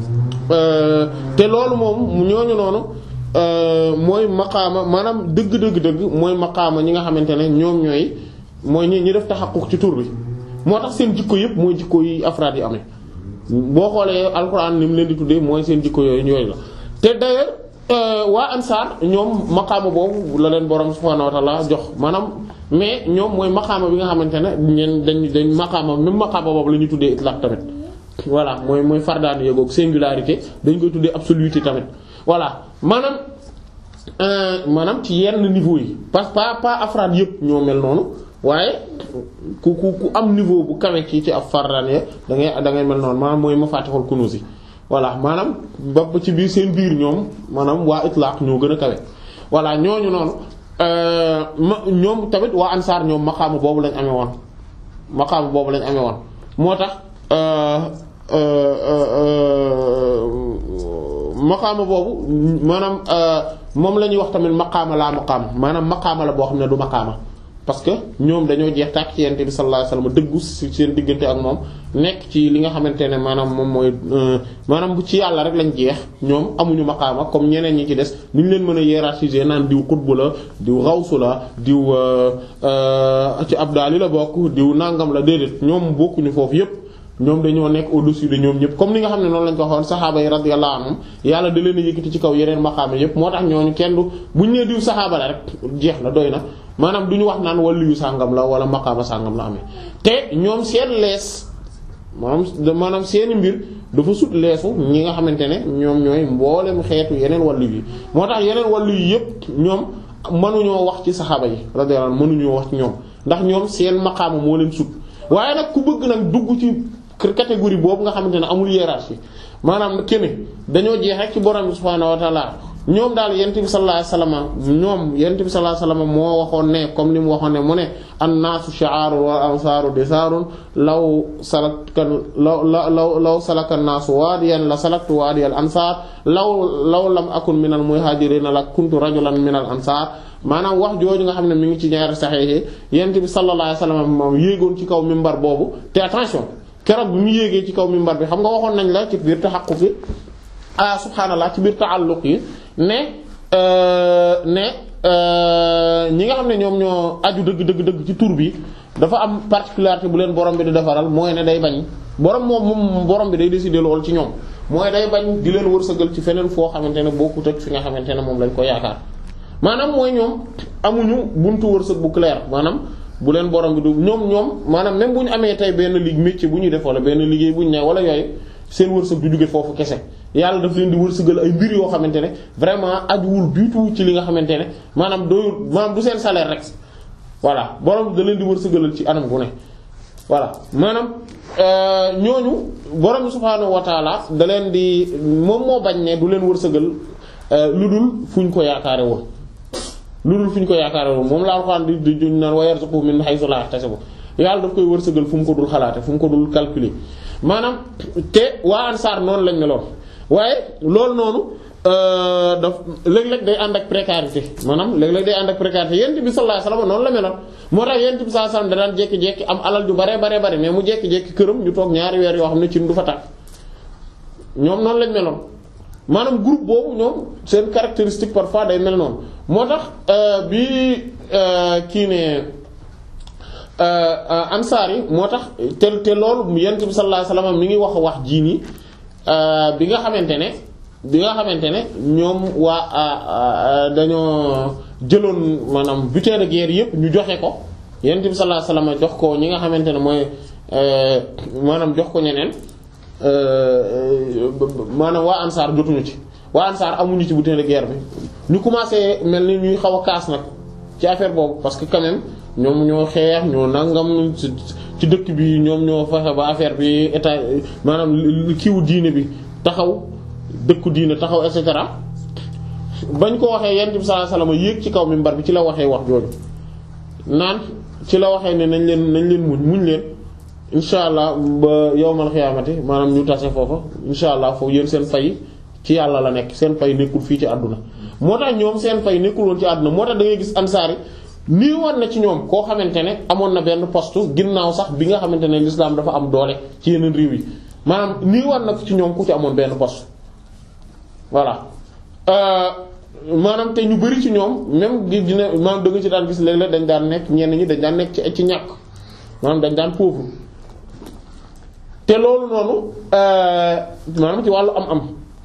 te loolu moom ñooñu noonu mooy maqaama maanaam dëgg dëgg dëgg mooy maqaama ñi nga xamante ne ñoom ñooy mooy ñi ñi def taxaquq ci tur bi moo tax seen jikko yëpp mooy jikko yi afraad yi amee boo xoolee alxuraan ni mu leen di tuddee mooy seen jikko yooyu yooyu la te d'ailleurs waa ansaar ñoom maqaama boobu la leen borom subhaanahu wa ta'ala jox maanaam mais ñoom mooy maqaama bi nga xamante ne ñeen dañ dañ maqaama même maqaama boobu la ñuy tuddee itlaq tamit voilà mooy mooy fardaan yegoog singularité dañ koy tuddee absoluté tamit voilà maanaam maanaam ci yenn niveau yi parce que pas pas afraad yëpp ñoo mel noonu waaye ku ku ku am niveau bu kawe ci ci ab fardaan ya da ngay da ngay mel noonu maanaam mooy mafatihul kunuz yi voilà maanaam ba ci biir seen biir ñoom maanaam waa itlaq ñoo gën a kawe voilà ñooñu noonu ma ñoom tamit waa ansaar ñoom maqaama boobu lañ amee woon maqaama boobu lañ amee woon moo tax maqaama boobu maanaam moom la ñuy wax tamit maqaama laa maqaama maanaam maqaama la boo xam ne du maqaama parce que ñoom dañoo jeex tàkk ci Yonent bi sallallahu alayhi wasallam dëggu ci seen diggante ak moom nekk ci li nga xamante ne maanaam moom mooy maanaam bu ci yàlla rek lañ jeex ñoom amuñu maqaama comme ñeneen ñi ci des ni ñu leen mën a hiérarchiser naan diw xutbu la diw xawsu la diw ci abdaal yi la bokk diw nangam la déedéet ñoom bokkuñu foofu yépp ñoom dañoo nekk au-dessus de ñoom ñëpp comme ni nga xam ne noonu lañ ko waxoon saxaaba yi radiyallahu anhum yàlla da leen a yëkkati ci kaw yeneen maqaama yépp moo tax ñooñu kenn du buñ nee diw saxaaba la rek jeex na doy na maanaam du ñu wax naan waliyu sàngam la wala maqaama sàngam la amee te ñoom seen lees maanaam maanaam seeni mbir dafa sut leesu ñi nga xamante ne ñoom ñooy mboolem xeetu yeneen wàllu yi moo tax yeneen wàllu yi yépp ñoom mënuñoo wax ci saxaaba yi radiyallahu anhum mënuñoo wax ci ñoom ndax ñoom seen maqaama moo leen sut waaye nag ku bëgg nag dugg ci catégorie boobu nga xamante ne amul hiérarchie maanaam kenn dañoo jeex rek ci borom bi subhaanahu wa ta'ala ñoom daal yent bi sallallahu alayhi wasallam ñoom yent bi sallallahu alayhi wasallam moo waxoon ne comme ni mu waxoon ne mu ne an-naasu shi'aarun wal ansaaru disaarun law salaka law law law salaka an-naasu waadiyan la salaktu waadiyal ansaar law law lam akun minal muhaajiriina la kuntu rajulan minal ansaar maanaam wax jooju nga xam ne mi ngi ci ñaari saxiix yent bi sallallahu alayhi wasallam moom yéegoon ci kaw minbar boobu te attention keroog bi mu yéegee ci kaw minbar bi xam nga waxoon nañ la ci biir tahaqquq yi ah subhaanallah ci biir ta'alluq yi ne ne ñi nga xam ne ñoom ñoo aju dëgg dëgg dëgg ci tur bi dafa am particularité bu leen borom bi di defaral mooy ne day bañ borom moom moom borom bi day décider lool ci ñoom mooy day bañ di leen wërsëgal ci feneen foo xamante ne bokkut ak fi nga xamante ne moom lañ ko yaakaar maanaam mooy ñoom amuñu buntu wërsëg bu clair maanaam bu leen borom bi du ñoom ñoom maanaam même bu ñu amee tey benn ligue métier bu ñuy def wala benn liggéey bu ñu ne wala yooyu seen wërsëg du jóge foofu kese yàlla daf leen di wërsëgal ay mbir yoo xamante ne vraiment ajuwul du tout ci li nga xamante ne maanaam doyul maanaam du seen salaire rek voilà borom da leen di wërsëgalal ci anam gu ne voilà maanaam ñooñu borom subhaanahu wa taala da leen di moom moo bañ ne du leen wërsëgal lu dul fu ñu ko yaakaare woon lu dul fu ñu ko yaakaare woon moom la Alxuraan di di juñ naan wa yarzuqhu min haythu la yahtasibu yàlla daf koy wërsëgal fu mu ko dul xalaate fu mu ko dul calculer maanaam te waa ansaar noonu lañ meloon waaye loolu noonu daf léeg-léeg day ànd ak précarité maanaam léeg-léeg day ànd ak précarité yent bi sallallahu alayhi wasallam noonu la meloon moo tax yent bi sallallahu alayhi wasallam da daan jékki-jékki am alal ju bare bare bare mais mu jékki-jékki këram ñu toog ñaari weer yoo xam ne ci du fa tàkk ñoom noonu lañ meloon maanaam groupe boobu ñoom seen caractéristique parfois day mel noonu moo tax bi kii ne ansaar yi moo tax te te loolu yent bi sallallahu alayhi wasallam mi ngi wax wax jii nii bi nga xamante ne bi nga xamante ne ñoom waa dañoo jëloon maanaam butin de guerre yépp ñu joxe ko yent bi sallallahu alayhi wasallam jox ko ñi nga xamante ne mooy maanaam jox ko ñeneen maanaam waa ansaar jotuñu ci waa ansaar amuñu ci butin de guerre bi ñu commencé mel ni ñuy xaw a kaas nag ci affaire boobu parce que quand même ñoom ñoo xeex ñoo nangam ci dëkk bi ñoom ñoo fexe ba affaire bi état maanaam kiiwu diine bi taxaw dëkku diine taxaw et cetera bañ ko waxee yent bi sallallahu alayhi wasallam yéeg ci kaw minbar bi ci la waxee wax jooju naan ci la waxee ne nañ leen nañ leen muñ muñ leen insha allah ba yawmal xiyaamati maanaam ñu tase foofa insha allah foofu yéen seen fay ci yàlla la nekk seen fay nekkul fii ci àdduna moo tax ñoom seen fay nekkul woon ci àdduna moo tax da ngay gis ansaar yi nii woon na ci ñoom koo xamante ne amoon na benn poste ginnaaw sax bi nga xamante ne l'islam dafa am doole ci yeneen réew yi maanaam nii woon na ci ñoom ku ci amoon benn poste voilà maanaam te ñu bari ci ñoom même di dina maanaam da nga ci daan gis léeg-léeg dañ daan nekk ñenn ñi dañ daan nekk ci ci ñàkk maanaam dañ daan pauvre te loolu noonu maanaam ci wàllu am-am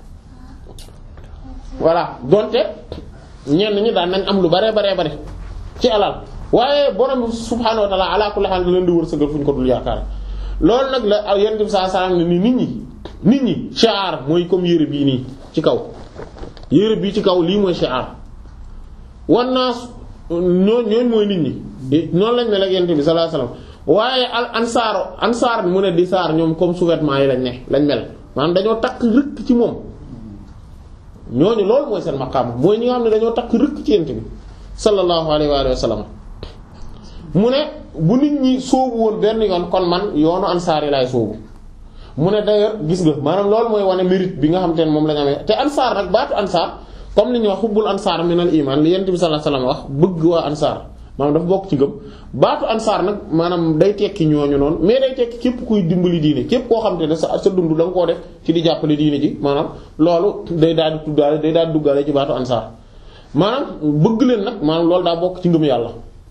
voilà donte ñenn ñi daan nañ am lu bare bare bare ci alal waaye borom subhaanahu wa ta'ala ala kulli haal leen di wërsëgal fu ñu ko dul yaakaar loolu nag la yonent bi sallallahu alayhi wasallam ni nit ñi nit ñi shi'ar mooy comme yére bii nii ci kaw yére bii ci kaw lii mooy shi'ar wan naas ñooñ ñooñ mooy nit ñi noonu lañ mel ak yonent bi sallallahu alayhi wasallam waaye al ansaar ansaar mu ne di saar ñoom comme sous-vêtements yi lañ ne lañ mel maanaam dañoo takk rëkk ci moom ñooñu loolu mooy seen maqaam mooy ñi nga xam ne dañoo takk rëkk ci yonent bi sallallahu alayhi wa sallam mu ne bu nit ñi sóobu woon benn yoon kon man yoonu ansaar yi laay sóobu mu ne d'ailleurs gis nga maanaam loolu mooy wane mérite bi nga xam te ne moom la ñu amee te ansaar nag baatu ansaar comme ni ñuy wax xubbul ansaar minal iman li yonent bi sallallahu alayhi wa sallam wax bëgg waa ansaar maanaam dafa bokk ci ngëm baatu ansaar nag maanaam day tekki ñooñu noonu mais day tekki képp kuy dimbali diine képp koo xam te ne sa sa dund da nga koo def ci di jàppale diine ji maanaam loolu day daal di tuddaale day daal di duggaale ci baatu ansaar maanaam bëgg leen nag maanaam loolu daa bokk ci ngëm yàlla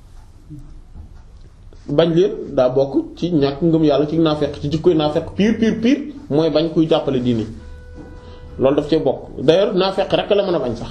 bañ leen daa bokk ci ñàkk ngëm yàlla ci naafeq ci jikkoy naafeq pire pire pire mooy bañ kuy jàppale diine loolu daf cee bokk d'ailleurs naafeq rek la mën a bañ sax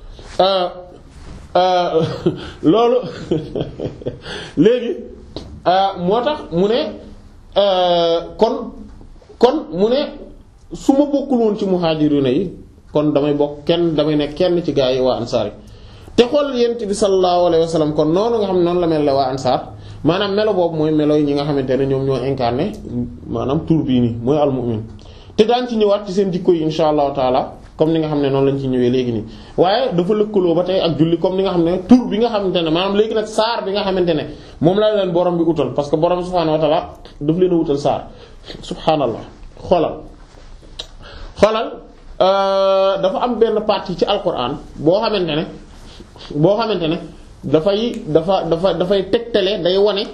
loolu léegi moo tax mu ne kon kon mu ne su ma bokkul woon ci muhajiruna yi kon damay bokk kenn damay nekk kenn ci gaa yi waa ansaar yi te xool yent bi sallallahu alayhi wa sallam kon noonu nga xam ne noonu la mel la waa ansaar maanaam melo boobu mooy melo yi ñi nga xamante ne ñoom ñoo incarné maanaam tur bii nii mooy almu'min te daan ci ñëwaat ci seen jikko yi insha allahu taala comme ni nga xam ne noonu lañ ci ñëwee léegi nii waaye dafa lëkkaloo ba tey ak julli comme ni nga xam ne tur bi nga xamante ne maanaam léegi nag saar bi nga xamante ne moom la leen borom bi utal parce que borom subhaanahu wa taala daf leen a wutal saar subhaanallah xoolal xoolal dafa am benn partie ci alquran boo xamante ne boo xamante ne dafay dafa dafa dafay tegtale day wane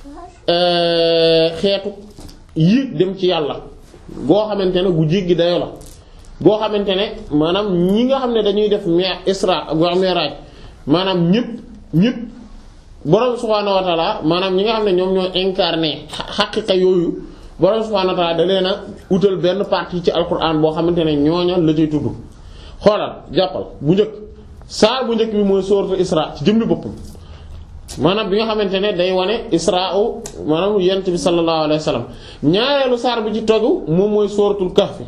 xeetu yéeg dem ci yàlla goo xamante ne gu jéggi dayo la goo xamante ne maanaam ñi nga xam ne dañuy def isra ak mi'raj maanaam ñëpp ñëpp borom subhaanahu wa ta'ala maanaam ñi nga xam ne ñoom ñoo incarné xaqiqa yooyu borom subhaanahu wa ta'ala da leen a utal benn partie ci alquran boo xamante ne ñooña la cay tudd xoolal jàppal bu njëkk saar bu njëkk bi mooy sourate Isra ci jëmmi boppam maanaam bi nga xamante ne day wane Isra maanaam yent bi sallallahu alayhi wa sallam ñaareelu saar bi ci tegu moom mooy suratul Kahf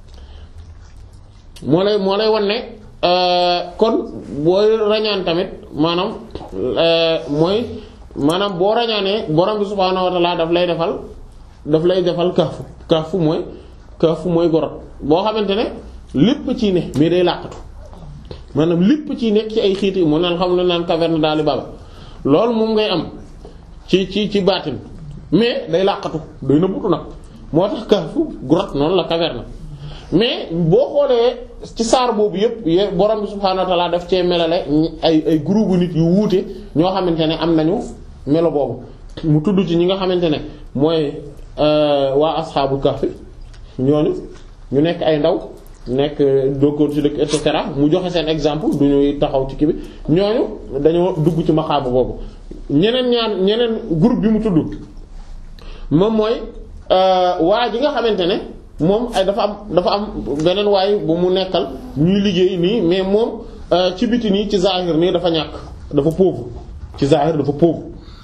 moo lay moo lay wan ne kon booy rañaan tamit maanaam mooy maanaam boo rañaanee borom bi subhaanahu wa ta'ala daf lay defal daf lay defal Kahf Kahf mooy Kahf mooy gorot boo xamante ne lépp ci ne mais day làqatu maanaam lépp ci nekk ci ay xiiti mu naan xam ne naan caverne daal di baba loolu moom ngay am ci ci ci baatin mais day làqatu day nëbbutu nag moo tax Kahf grotte noonu la caverne mais boo xoolee ci saar boobu yëpp borom bi subhaanahu wa ta'ala daf cee melale ay ay groupe nit yu wuute ñoo xamante ne am nañu melo boobu mu tudd ci ñi nga xamante ne mooy waa asxaabu kahfi ñooñu ñu nekk ay ndaw nekk dokkoor ci dëkk et cetera mu joxe seen exemple du ñuy taxaw ci kii bi ñooñu dañoo dugg ci maxaaba boobu ñeneen ñaan ñeneen groupe bi mu tudd moom mooy waa ji nga xamante ne moom ay dafa am dafa am beneen waay bu mu nekkal ñuy liggéey nii mais moom ci biti nii ci zahir nii dafa ñàkk dafa pauvre ci zahir dafa pauvre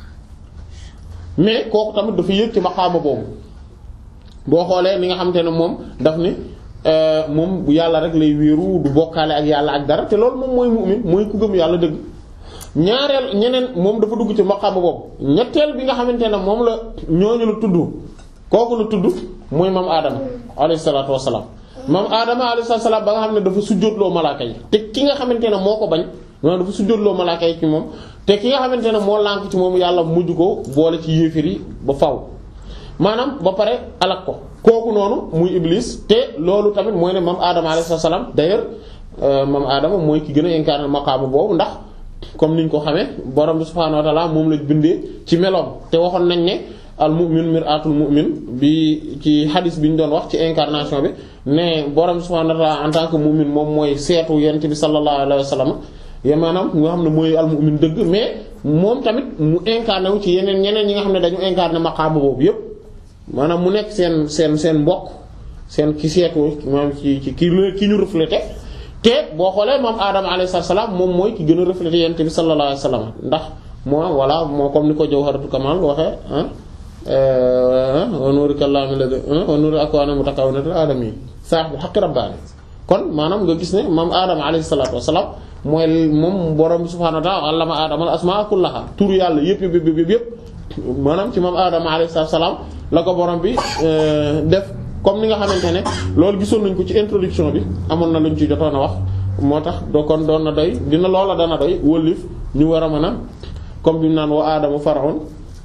mais kooku tamit dafa yëg ci maqaama boobu boo xoolee ni nga xamante ne moom daf ni moom bu yàlla rek lay wéeru du bokkaale ak yàlla ak dara te loolu moom mooy mu'min mooy ku gëm yàlla dëgg ñaareel ñeneen moom dafa dugg ci maqaama boobu ñetteel bi nga xamante ne moom la ñooñu la tudd kooku la tudd mooy maam Adama alayhi salaatu wassalaam maam Adama alayhi salaam ba nga xam ne dafa sujjóotloo malaaka yi te ki nga xamante ne moo ko bañ maanaam dafa sujjóotloo malaaka yi ci moom te ki nga xamante ne moo lànk ci moom yàlla mujj ko boole ci yéefir yi ba faw maanaam ba pare alak ko kooku noonu muy Iblis te loolu tamit mooy ne maam Adama alayhi salaam d'ailleurs maam Adama mooy ki gën a incarner maqaama boobu ndax comme niñ ko xamee borom bi subhaanahu wa ta'ala moom la bindee ci meloom te waxoon nañ ne al mu'min mir'atul mu'min bi ci hadith bi ñu doon wax ci incarnation bi ne borom bi subhaanahu wa ta'ala en tant que mu'min moom mooy seetu yent bi sallallahu alayhi wa sallam ya maanaam nga xam ne mooy al mu'min dëgg mais moom tamit mu incarné wu ci yeneen ñeneen ñi nga xam ne dañu incarné maqaama boobu yépp maanaam mu nekk seen seen seen mbokk seen ki seetu maanaam ci ci ki ki ñu reflété te boo xoolee moom Adama alayhi salaam moom mooy ki gën a reflété yent bi sallallahu alayhi wa sallam ndax moo voilà moo comme ni ko Jawharatul Kamal waxee ah wa nuuri kallami la wa nuuri akwaana mutakawwinatil aadami saahibu haqqi rabbaani kon maanaam nga gis ne moom Adama alayhi salaatu wassalaam mooy moom borom subhaanahu wa ta'aala allama Adama al-asmaa kullaha tur yàlla yëpp yëpp yëpp yëpp maanaam ci moom Adama alayhi salaam la ko borom bi def comme ni nga xamante ne loolu gisoon nañ ko ci introduction bi amoon na luñ ci jotoon a wax moo tax doo kon doon na doy dina loola dana doy wëllif ñu war a mën a comme bi mu naan wa Adama far'un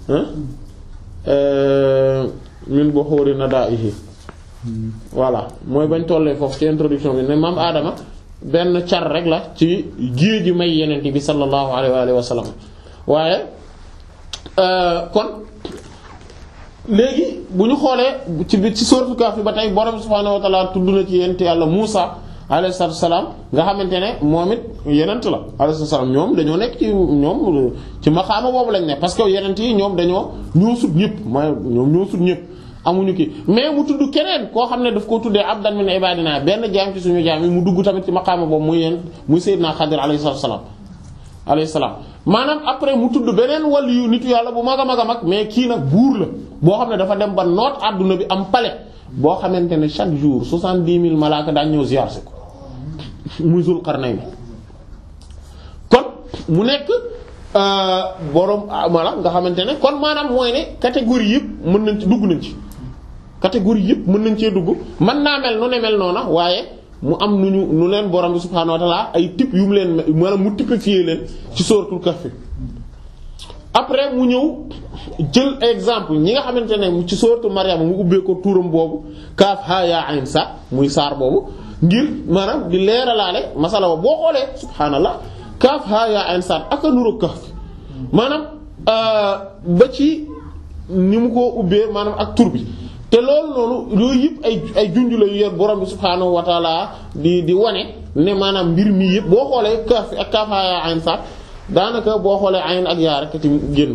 min buhuri nadaihi voilà mooy bañ tollee foofu ci introduction bi ne maam Adama benn car rek la ci géej gi may yeneen bi sallallahu alayhi wa sallam waaye kon léegi bu ñu xoolee ci biir ci sourate Kahf ba tey borom subhaanahu wa ta'ala tudd na ci yent yàlla Muusa alayhi salaam nga xamante ne moom it yenent la alayhi salaam ñoom dañoo nekk ci ñoom ci maqaama boobu lañ ne parce que yenent yi ñoom dañoo ñoo sut ñëpp ma ñoom ñoo sut ñëpp amuñu kii mais mu tudd keneen koo xam ne daf koo tuddee abdan min ibadina benn jaam ci suñu jaam yi mu dugg tamit ci maqaama boobu muy yéen muy Seydina Xadir alayhi salaam alayhi salaam maanaam après mu tudd beneen waliyu nitu yàlla bu mag a mag a mag mais kii nag buur la boo xam ne dafa dem ba noot àdduna bi am palais boo xamante ne chaque jour soixante-dix mille malaaka daañ ñëw ziar si ko muy Zul Qarnayn kon mu nekk borom mala nga xamante ne kon maanaam mooy ne catégorie yëpp mën nañ ci dugg nañ ci catégorie yëpp mën nañ cee dugg mën naa mel nu ne mel noona waaye mu am nu ñu nu leen borom bi subhaanahu wa ta'ala ay type yu mu leen maanaam mu typifier leen ci suratul Kahf après mu ñëw jël exemple ñi nga xamante ne ci suratul Maryam mu ubbee ko tuuram boobu kaaf haa yaa ayn sa muy saar boobu ngir maanaam di leeralaale masala boo xoolee subhaanallah kaaf haa yaa ayn sa ak a nuru Kahf maanaam ba ci ni mu ko ubbee maanaam ak tur bi te loolu noonu loolu yëpp ay ay junj la yu yor borom bi subhaanahu wa taala di di wane ne maanaam mbir mi yëpp boo xoolee kaaf ak kaaf haa yaa ayn sa daanaka boo xoolee ayn ak yaa rek ci génn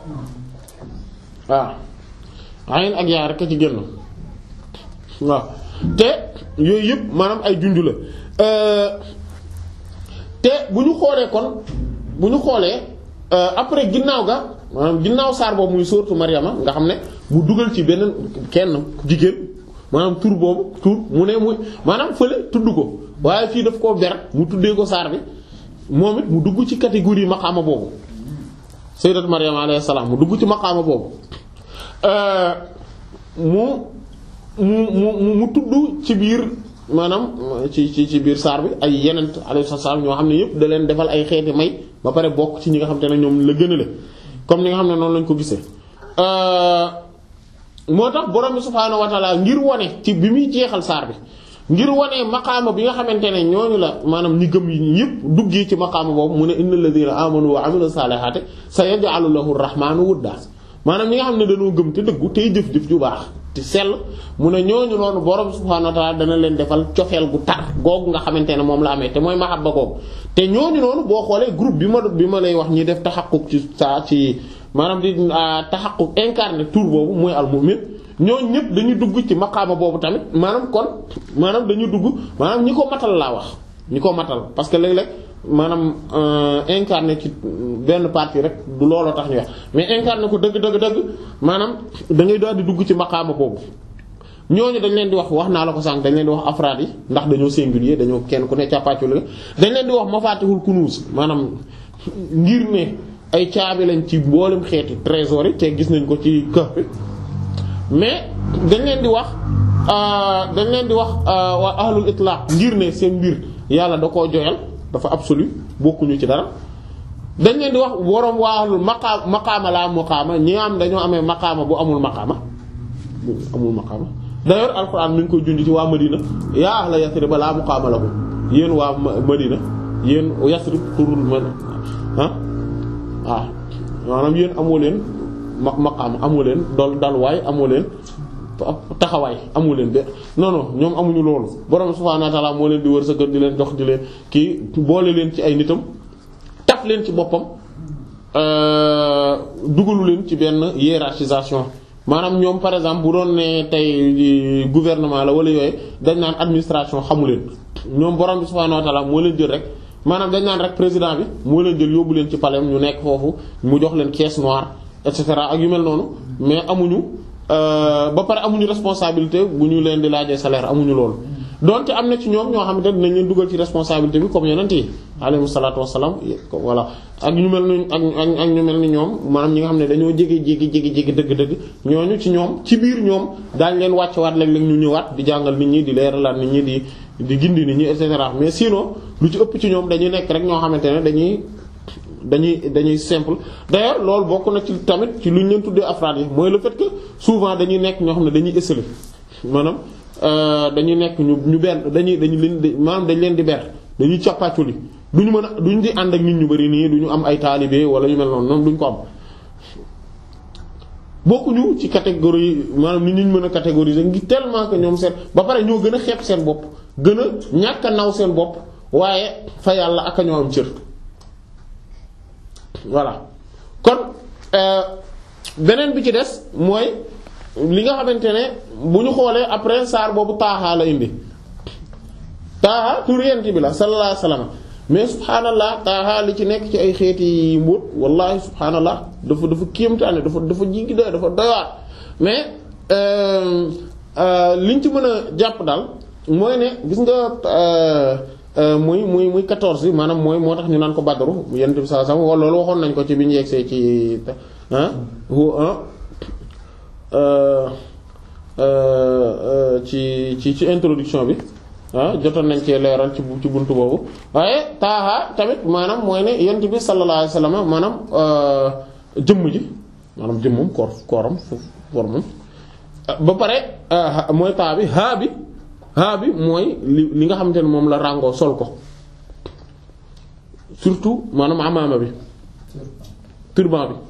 waaw ayn ak yaa rek ci génn waaw te yooyu yëpp maanaam ay junj la te bu ñu xoolee kon bu ñu xoolee après ginnaaw ga maanaam ginnaaw saar boobu muy sourate Maryama nga xam ne mu dugal ci beneen kenn jigéen maanaam tur boobu tur mu ne muy maanaam fële tudd ko waaye fii daf koo ber mu tuddee ko saar bi moom it mu dugg ci catégorie maqaama boobu sayyidat Maryama alayhi salaam mu dugg ci maqaama boobu mu mu mu mu tudd ci biir maanaam ci ci ci biir saar bi ay yeneen alayhi salaam ñoo xam ne yëpp da leen defal ay xeeti may ba pare bokk ci ñi nga xam te ne ñoom la gën a le comme ni nga xam ne noonu lañ ko gisee moo tax borom bi subhaanahu wa ta'ala ngir wone ci bi muy jeexal saar bi ngir wane maqaama bi nga xamante ne ñooñu la maanaam ñi gëm yi ñëpp duggee ci maqaama boobu mu ne innal ladina amanu wa amilu salihati sayaj'alu lahu rahmanu wudda maanaam ñi nga xam ne dañoo gëm te dëggu tey jëf-jëf ju baax te sell mu ne ñooñu noonu borom subhaanahu wa ta'ala dana leen defal cofeel gu tar googu nga xamante ne moom la amee te mooy mahabba googu te ñooñu noonu boo xoolee groupe bi ma bi ma lay wax ñi def taxaqquq ci saa ci maanaam di taxaqquq incarné tur boobu mooy al mu'min ñooñu ñëpp dañuy dugg ci maqaama boobu tamit maanaam kon maanaam dañuy dugg maanaam ñi ko matal laa wax ñi ko matal parce que léeg-léeg maanaam incarné ci benn partie rek du looloo tax ñu wax mais incarné ko dëgg dëgg dëgg maanaam da ngay daal di dugg ci maqaama boobu ñooñu dañ leen di wax wax naa la ko sànq dañ leen di wax afraad yi ndax dañoo singulier dañoo kenn ku ne càppaacu la dañ leen di wax mafatihul kunuz maanaam ngir ne ay caabi lañ ci mboolem xeeti trésor yi te gis nañ ko ci Kahf mais dañ leen di wax dañ leen di wax waa ahlul itlaq ngir ne seen mbir yàlla da koo joyal dafa absolu bokkuñu ci dara dañ leen di wax boroom waa ahlul maqaama maqaama laa maqaama ñi nga am dañoo amee maqaama bu amul maqaama bu amul maqaama d'ailleurs alxuraan mi ngi koy junj ci waa Madina yaa ahla Yasrib laa maqaama lakum yéen waa Madina yéen Yasrib turul man ah waaw maanaam yéen amoo leen ma maqaama amoo leen dol dalwaay amoo leen taxawaay amu leen de non non ñoom amuñu loolu borom subhaanahu wa ta'aala moo leen di wër sa kër di leen jox di leen kii boole leen ci ay nitam taf leen ci boppam dugalu leen ci benn hiérarchisation maanaam ñoom par exemple bu doon ne tey gouvernement la wala yooyu dañ naan administration xamu leen ñoom borom bi subhaanahu wa ta'aala moo leen jël rek maanaam dañ naan rek président bi moo leen jël yóbbu leen ci palais ñu nekk foofu mu jox leen caisse noire et cetera ak yu mel noonu mais amuñu. ba pare amuñu responsabilité bu ñu leen di laajee salaire amuñu loolu donte am na ci ñoom ñoo xamante ne dinañ leen dugal ci responsabilité bi comme yonent yi alayhi salaatu wassalaam voilà ak ñu mel ni ak ak ñu mel ni ñoom maanaam ñi nga xam ne dañoo jege jege jege jege dëgg-dëgg ñooñu ci ñoom ci biir ñoom daañ leen wàccewaat léeg-léeg ñu ñëwaat di jàngal nit ñi di leeralaat nit ñi di di gindi nit ñi et cetera mais sinon lu ci ëpp ci ñoom dañuy nekk rek ñoo xamante ne dañuy dañuy dañuy simple d'ailleurs loolu bokk na ci tamit ci lu ñu leen tuddee afraad yi mooy le fait que souvent dañuy nekk ñoo xam ne dañuy esselé maanaam dañuy nekk ñu ñu benn dañuy dañu leen di maanaam dañ leen di ber dañuy càppaaculi duñu mën a duñu di ànd ak nit ñu bari nii duñu am ay taalibe wala yu mel noonu noonu duñ ko am bokkuñu ci catégorie maanaam nit ñu mën a catégoriser ngi tellement que ñoom seen ba pare ñoo gën a xeeb seen bopp gën a ñàkk a naw seen bopp waaye fa yàlla ak a ñoo am cër voilà kon beneen bi ci des mooy li nga xamante ne bu ñu xoolee après saar boobu taaxaa la indi taaxaa tur yent bi la sallallahu alayhi wasallam mais subhaanallah taaxaa li ci nekk ci ay xeeti mbóot wallahi subhaanallah dafa dafa kéemtaane dafa dafa jigi da dafa doyaat mais liñ ci mën a jàpp daal mooy ne gis nga muy muy muy quatorze bi maanaam mooy moo tax ñu naan ko Badru Yonent bi sallallahu alayhi wasallam loolu waxoon nañ ko ci bi ñu yegsee ci ah ci ci ci introduction bi ah jotoon nañ cee leeral ci ci buntu boobu waaye taaha tamit maanaam mooy ne Yonent bi sallallahu alayhi wasallam maanaam jëmm ji maanaam jëmmum koor kooram foofu formam ba pare mooy taa bi haa bi haa bi mooy li li nga xamante ne moom la ràngoo sol ko surtout maanaam amaama bi turban bi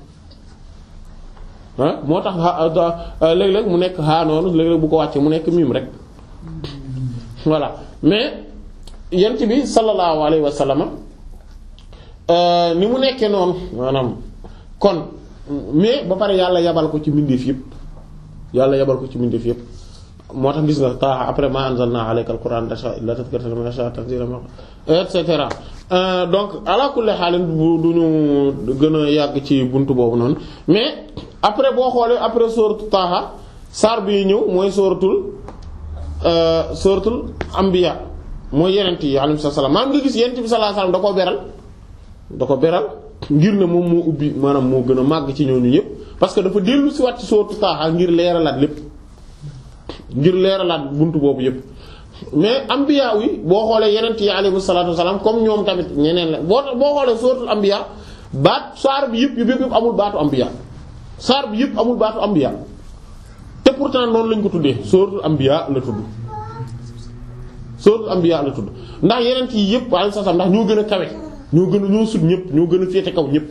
ah moo tax léeg-léeg mu nekk haa noonu léeg-léeg bu ko wàccee mu nekk miim rek voilà mais yent bi sallallahu alayhi wa sallam ni mu nekkee noonu maanaam kon mais ba pare yàlla yabal ko ci mbindeef yëpp yàlla yabal ko ci mbindeef yëpp moo tax gis nga taaha après ma anzalna alayka al-qur'ana illa tadhkiratan liman yasha tanzilan et cetera donc ala kulli haal du ñu gën a yàgg ci buntu boobu noonu mais après boo xoolee après sourate taaha saar bi ñëw mooy suratul suratul anbiya mooy yenent yi alayhi salaam maanaam nga gis yenent bi sallallahu alayhi wasallam da ko beral da ko beral ngir ne moom moo ubbi maanaam moo gën a màgg ci ñooñu ñëpp parce que dafa dellu si waat ci suratul taaha ngir leeralaat lépp ngir leeralaat buntu boobu yëpp mais anbiya yi boo xoolee yenent yi alayhi salaatu wasalaam comme ñoom tamit ñeneen la boo boo xoolee suratul anbiya baat saar bi yëpp yëpp yëpp amul baatu anbiya saar bi yëpp amul baatu anbiya te pourtant noonu lañ ko tuddee suratul anbiya la tudd suratul anbiya la tudd ndax yenent yi yëpp alayhi salaam ndax ñoo gën a kawe ñoo gën a ñoo sut ñëpp ñoo gën a féete kaw ñëpp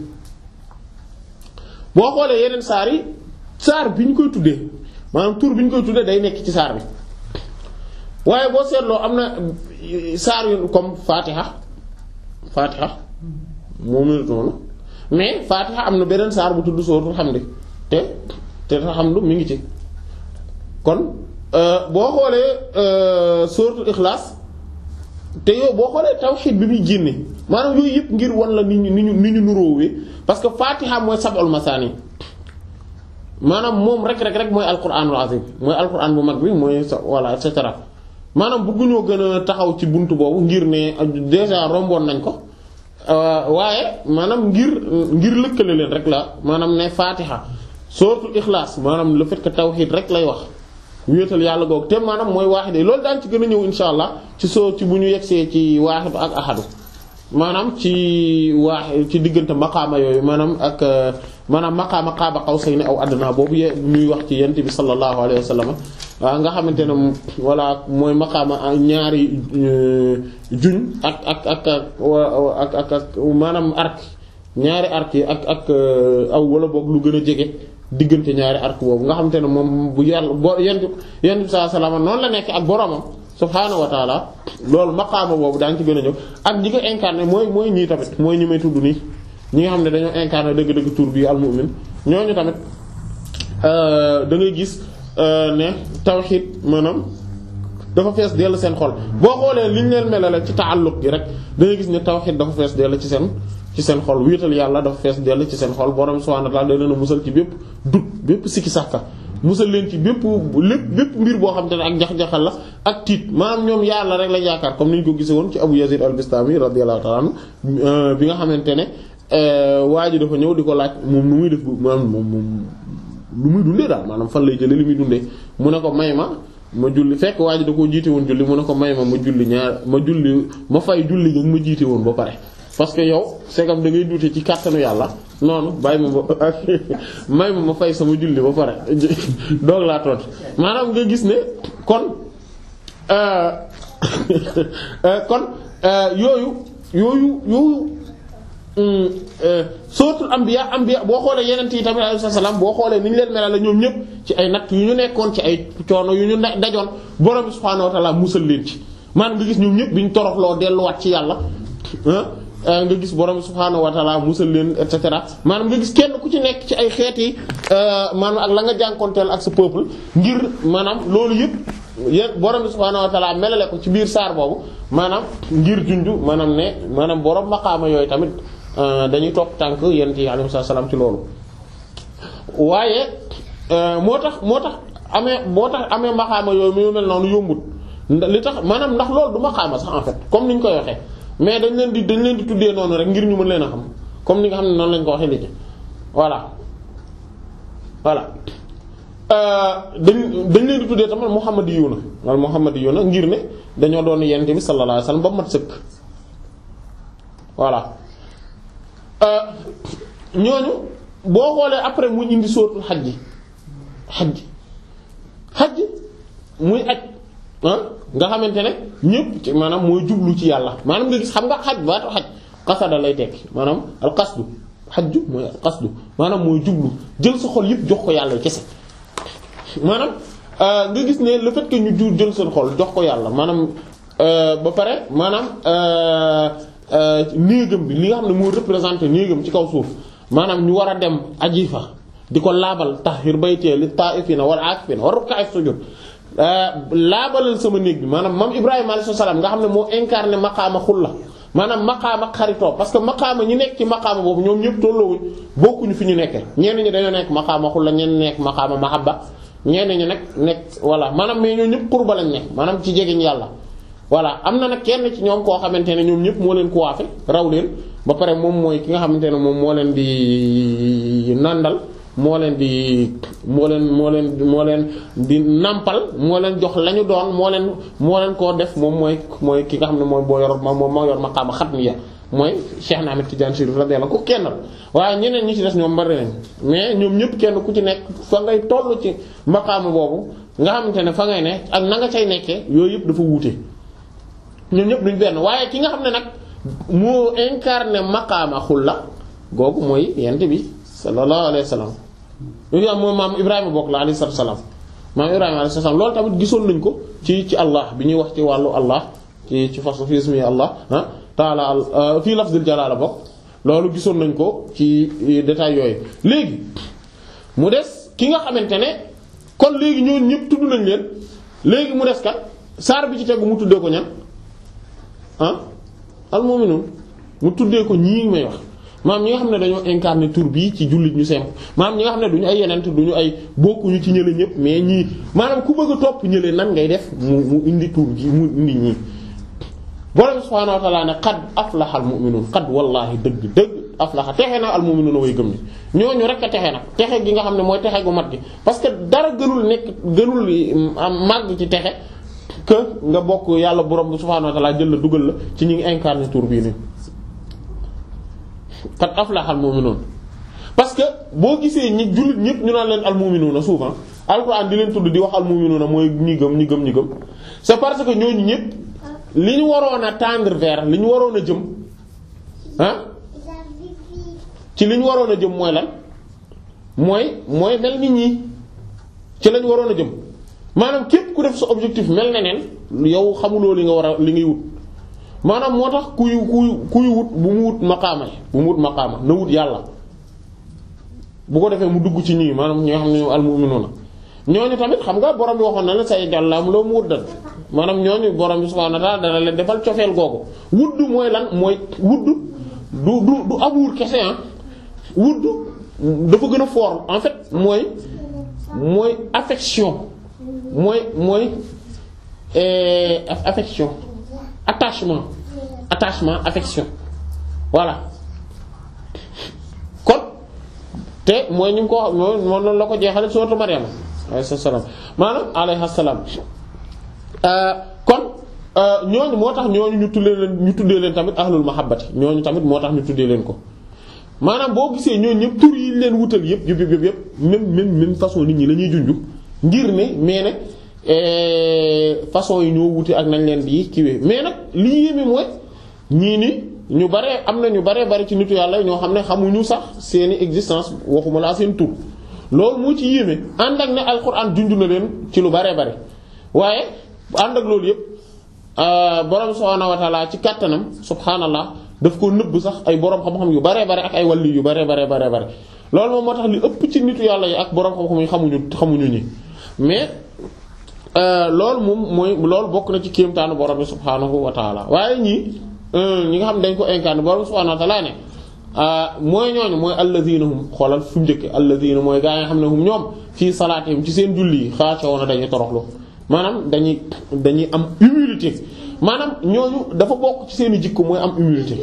boo xoolee yeneen saar yi saar bi ñu koy tuddee maanaam tur bi ñu koy tuddee day nekk ci saar bi waaye boo seetloo am na saar yu comme Fatiha Fatiha moom la noonu mais Fatiha am na beneen saar bu tudd suratul Hamd te te Hamd mi ngi ci kon boo xoolee suratul Ikhlas te yow boo xoolee tawhid bi muy génne maanaam yooyu yëpp ngir wan la ni ñu ni ñu ni ñu nuróowee parce que Fatiha mooy sab'ul masaani maanaam moom rek rek rek mooy alquranul azim mooy alquran bu mag bi mooy sa voilà et cetera maanaam bëgguñoo gën a taxaw ci buntu boobu ngir ne déjà romboon nañ ko waaye maanaam ngir ngir lëkkale leen rek la maanaam ne Fatiha suratul Ikhlas maanaam le fait que tawhid rek lay wax. wéetal yàlla googu te maanaam mooy waaxid yi loolu daan ci gën a ñëw insha allah ci soo ci bu ñu yegsee ci waaxidu ak ahadu maanaam ci waax ci diggante maqaama yooyu maanaam ak maanaam maqaama qaaba qawsayni aw adnaa boobu ye ñuy wax ci yent bi sallallahu alayhi wa sallam nga xamante ne walla mooy maqaama ñaari juñ ak ak ak ak ak ak maanaam arc ñaari arc yi ak ak aw wala boog lu gën a jege diggante ñaari arc boobu nga xamante ne moom bu yàlla bo yent yent bi sallallahu alayhi wasallam noonu la nekk ak boromam subhaanahu wa taala loolu maqaama boobu daañu ci gën a ñëw ak ñi ko incarné mooy mooy ñii tamit mooy ñi may tudd nii ñi nga xam ne dañoo incarné dëgg-dëgg tur bi al-mu'min ñooñu tamit da ngay gis ne tawhid maanaam dafa fees dell seen xol boo xoolee liñ leen melale ci ta'alluq gi rek da ngay gis ne tawhid dafa fees dell ci seen ci seen xol wéetal yàlla dafa fees dell ci seen xol borom subhaanahu wa ta'ala da leen a musal ci bépp dut bépp sikki sàkka musal leen ci bépp lépp bépp mbir boo xam te ne ak jax-jaxal la ak tiit maanaam ñoom yàlla rek la yaakaar comme ni ñu ko gisee woon ci Abu Yazid al-Bistami radiyallahu ta'ala anhu bi nga xamante ne waa ji dafa ñëw di ko laaj moom nu muy def maanaam moom moom lu muy dundee daal maanaam fan lay jëlee li muy dundee mu ne ko may ma ma julli fekk waa ji da koo jiite woon julli mu ne ko may ma ma julli ñaar ma julli ma fay julli nga ma jiite woon ba pare parce que yow segam da ngay duute ci kàttanu yàlla noonu bàyyi ma ba may ma ma fay sama julli ba pare doog laa tontu maanaam nga gis ne kon kon yooyu yooyu yooyu suratul anbiya anbiya boo xoolee yeneen yi tamit alayhi salaam boo xoolee ni ñu leen melal la ñoom ñëpp ci ay natt yu ñu nekkoon ci ay coono yu ñu dajoon borom subhaanahu wa ta'ala musal leen ci maanaam nga gis ñoom ñëpp bi ñu toroxloo delluwaat ci yàlla nga gis borom subhaanahu wa ta'ala musal leen et cetera maanaam nga gis kenn ku ci nekk ci ay xeet yi maanaam ak la nga jànkonteel ak sa peuple ngir maanaam loolu yëpp yéen borom subhaanahu wa ta'ala melale ko ci biir saar boobu maanaam ngir junju maanaam ne maanaam borom maqaama yooyu tamit dañuy topp tànk yonent yi alayhi salaam ci loolu. waaye moo tax moo tax amee boo tax amee maqaama yooyu mu mel noonu yombut li tax maanaam ndax loolu du maqaama sax en fait comme ni ñu koy waxee mais dañ leen di dañ leen di tuddee noonu rek ngir ñu mën leen a xam comme ni nga xam ne noonu lañ ko waxee léegi voilà voilà dañ dañ leen di tuddee tamit muhammadiyuuna wala muhammadiyuuna ngir ne dañoo doon yonent bi sallallahu alayhi wasallam ba mat sëkk voilà ñooñu boo xoolee après mu indi sóotul xaj ji xaj ji xaj ji muy aj ah nga xamante ne ñëpp ci maanaam mooy jublu ci yàlla maanaam nga gis xam nga xaj baatu xaj qasada lay tekki maanaam al qasdu xajju mooy al qasdu maanaam mooy jublu jël sa xol yëpp jox ko yàlla kese maanaam nga gis ne le fait que ñu jur jël seen xol jox ko yàlla maanaam ba pare maanaam néegam bi li nga xam ne moo représenté néegam ci kaw suuf maanaam ñu war a dem aji fa di ko laabal tahhir baytiya lit taa'ifina wal aakifina war rukka'i sujud laabalal sama néeg bi maanaam mam Ibrahima alayhi salaam nga xam ne moo incarné maqaama xulla maanaam maqaama xaritoo parce que maqaama ñi nekk ci maqaama boobu ñoom ñëpp tolloowuñ bokkuñu fi ñu nekkee ñenn ñi dañoo nekk maqaama xulla ñenn ñi nekk maqaama mahabba ñenn ñi nag nekk voilà maanaam mais ñoo ñëpp qurba lañ nekk maanaam ci jegeñ yàlla voilà am na nag kenn ci ñoom koo xamante ne ñoom ñëpp moo leen coiffé raw leen ba pare moom mooy ki nga xamante ne moom moo leen di nàndal moo leen di moo leen moo leen moo leen di nàmpal moo leen jox la ñu doon moo leen moo leen koo def moom mooy mooy ki nga xam ne mooy boo yor moom moo yor maqaama xatmiya mooy Cheikh Ahmed Tidiane Chérif radiyallahu anhu ko kenn waaye ñeneen ñi ci des ñoom bari nañ mais ñoom ñëpp kenn ku ci nekk fa ngay toll ci maqaama boobu nga xamante ne fa ngay ne ak na nga cay nekkee yooyu yëpp dafa wuute ñoom ñëpp duñ benn waaye ki nga xam ne nag moo incarné maqaama xulla googu mooy yent bi sallallahu alayhi wa sallam yooyu am mooy maam Ibrahima bokk la alayhi salaam maam Ibrahima alayhi salaam loolu tamit gisoon nañ ko ci ci Allah bi ñuy wax ci wàllu Allah ci ci faslu fi ismi Allah ah taala fii lafzul jalaala bokk loolu gisoon nañ ko ci détail yooyu léegi mu des ki nga xamante ne kon léegi ñooñu ñëpp tudd nañ leen léegi mu des kat saar bi ci tegu mu tuddee ko ñan ah al-mu'minun mu tuddee ko ñii may wax maam ñi nga xam ne dañoo incarné tur bii ci jullit ñu simple maam ñi nga xam ne duñu ay yenent duñu ay bokkuñu ci ñële ñëpp mais ñii maanaam ku bëgg a topp ñële nan ngay def mu mu indi tur gi mu indi ñii borom subhaanahu wa ta'ala ne qad aflaha al-mu'minuun qad wallaahi dëgg dëgg aflaha texe na al-mu'minuun way gëm ni ñooñu rek a texe nag texe gi nga xam ne mooy texe gu mat gi parce que dara gënul nekk gënul am màgg ci texe que nga bokk yàlla borom subhaanahu wa ta'ala jël la dugal la ci ñi ngi incarné tur bii nii qad aflaha al-mu'minuun parce que boo gisee ñi jullit ñëpp ñu naan leen al-mu'minuuna souvent alxuraan di leen tudd di wax al-mu'minuuna mooy ñi gëm ñi gëm ñi gëm c'est parce que ñooñu ñëpp li ñu waroon a tendre vers li ñu waroon a jëm ah ci li ñu waroon a jëm mooy lan mooy mooy mel nit ñi ci lañ waroon a jëm maanaam képp ku def sa objectif mel ne neen yow xamuloo li nga war a li ngay wut maanaam moo tax kuy kuy kuy wut bu mu wut maqaama bu mu wut maqaama na wut yàlla bu ko defee mu dugg ci ñii maanaam ñi nga xam ne al-mu'minuuna ñooñu tamit xam nga borom bi waxoon na la say jàllam loo mu wuddal maanaam ñooñu borom bi subhaanahu wa ta'aala dana leen defal cofeel googu wudd mooy lan mooy wudd du du du amour kese ah wudd dafa gën a fort en fait mooy mooy affection mooy mooy affection attachement attachement affection voilà kon te mooy ñu ngi ko wax mooy noonu la ko jeexale sourate Maryam alayhi salaam maanaam alayhi salaam kon ñooñu moo tax ñooñu ñu tuddee leen ñu tuddee leen tamit ahlul mahabbati ñooñu tamit moo tax ñu tuddee leen ko maanaam boo gisee ñooñu ñëpp tur yi leen wutal yëpp yëpp yëpp yëpp même même même façon nit ñi la ñuy junju ngir ne mais nag façon yi ñoo wute ak nañ leen di kiiwee mais nag li yéeme mooy ñii ni ñu bare am na ñu bare bare ci nitu yàlla ñoo xam ne xamuñu sax seeni existence waxuma laa seen tur loolu moo ci yéeme ànd ak ne alxuraan junju na leen ci lu bare bare waaye ànd ak loolu yëpp borom subhaanahu wa ta'ala ci kàttanam subhaanallah daf ko nëbb sax ay borom xam-xam yu bare bare ak ay wàlli yu bare bare bare bare loolu moom moo tax li ëpp ci nitu yàlla yi ak borom xam-xam yi xamuñu xamuñu ñi mais loolu moom mooy loolu bokk na ci kéemtaanu borom bi subhaanahu wa ta'ala waaye ñii ñi nga xam ne dañ ko incarné borom subhaanahu wa ta'ala ne mooy ñooñu mooy alladhina hum xoolal fu mu njëkke alladhina mooy gaa yi nga xam ne hum ñoom fii salaatihim ci seen julli yi xaashi'uuna dañuy toroxlu maanaam dañuy dañuy am humilité maanaam ñooñu dafa bokk ci seen i jikko mooy am humilité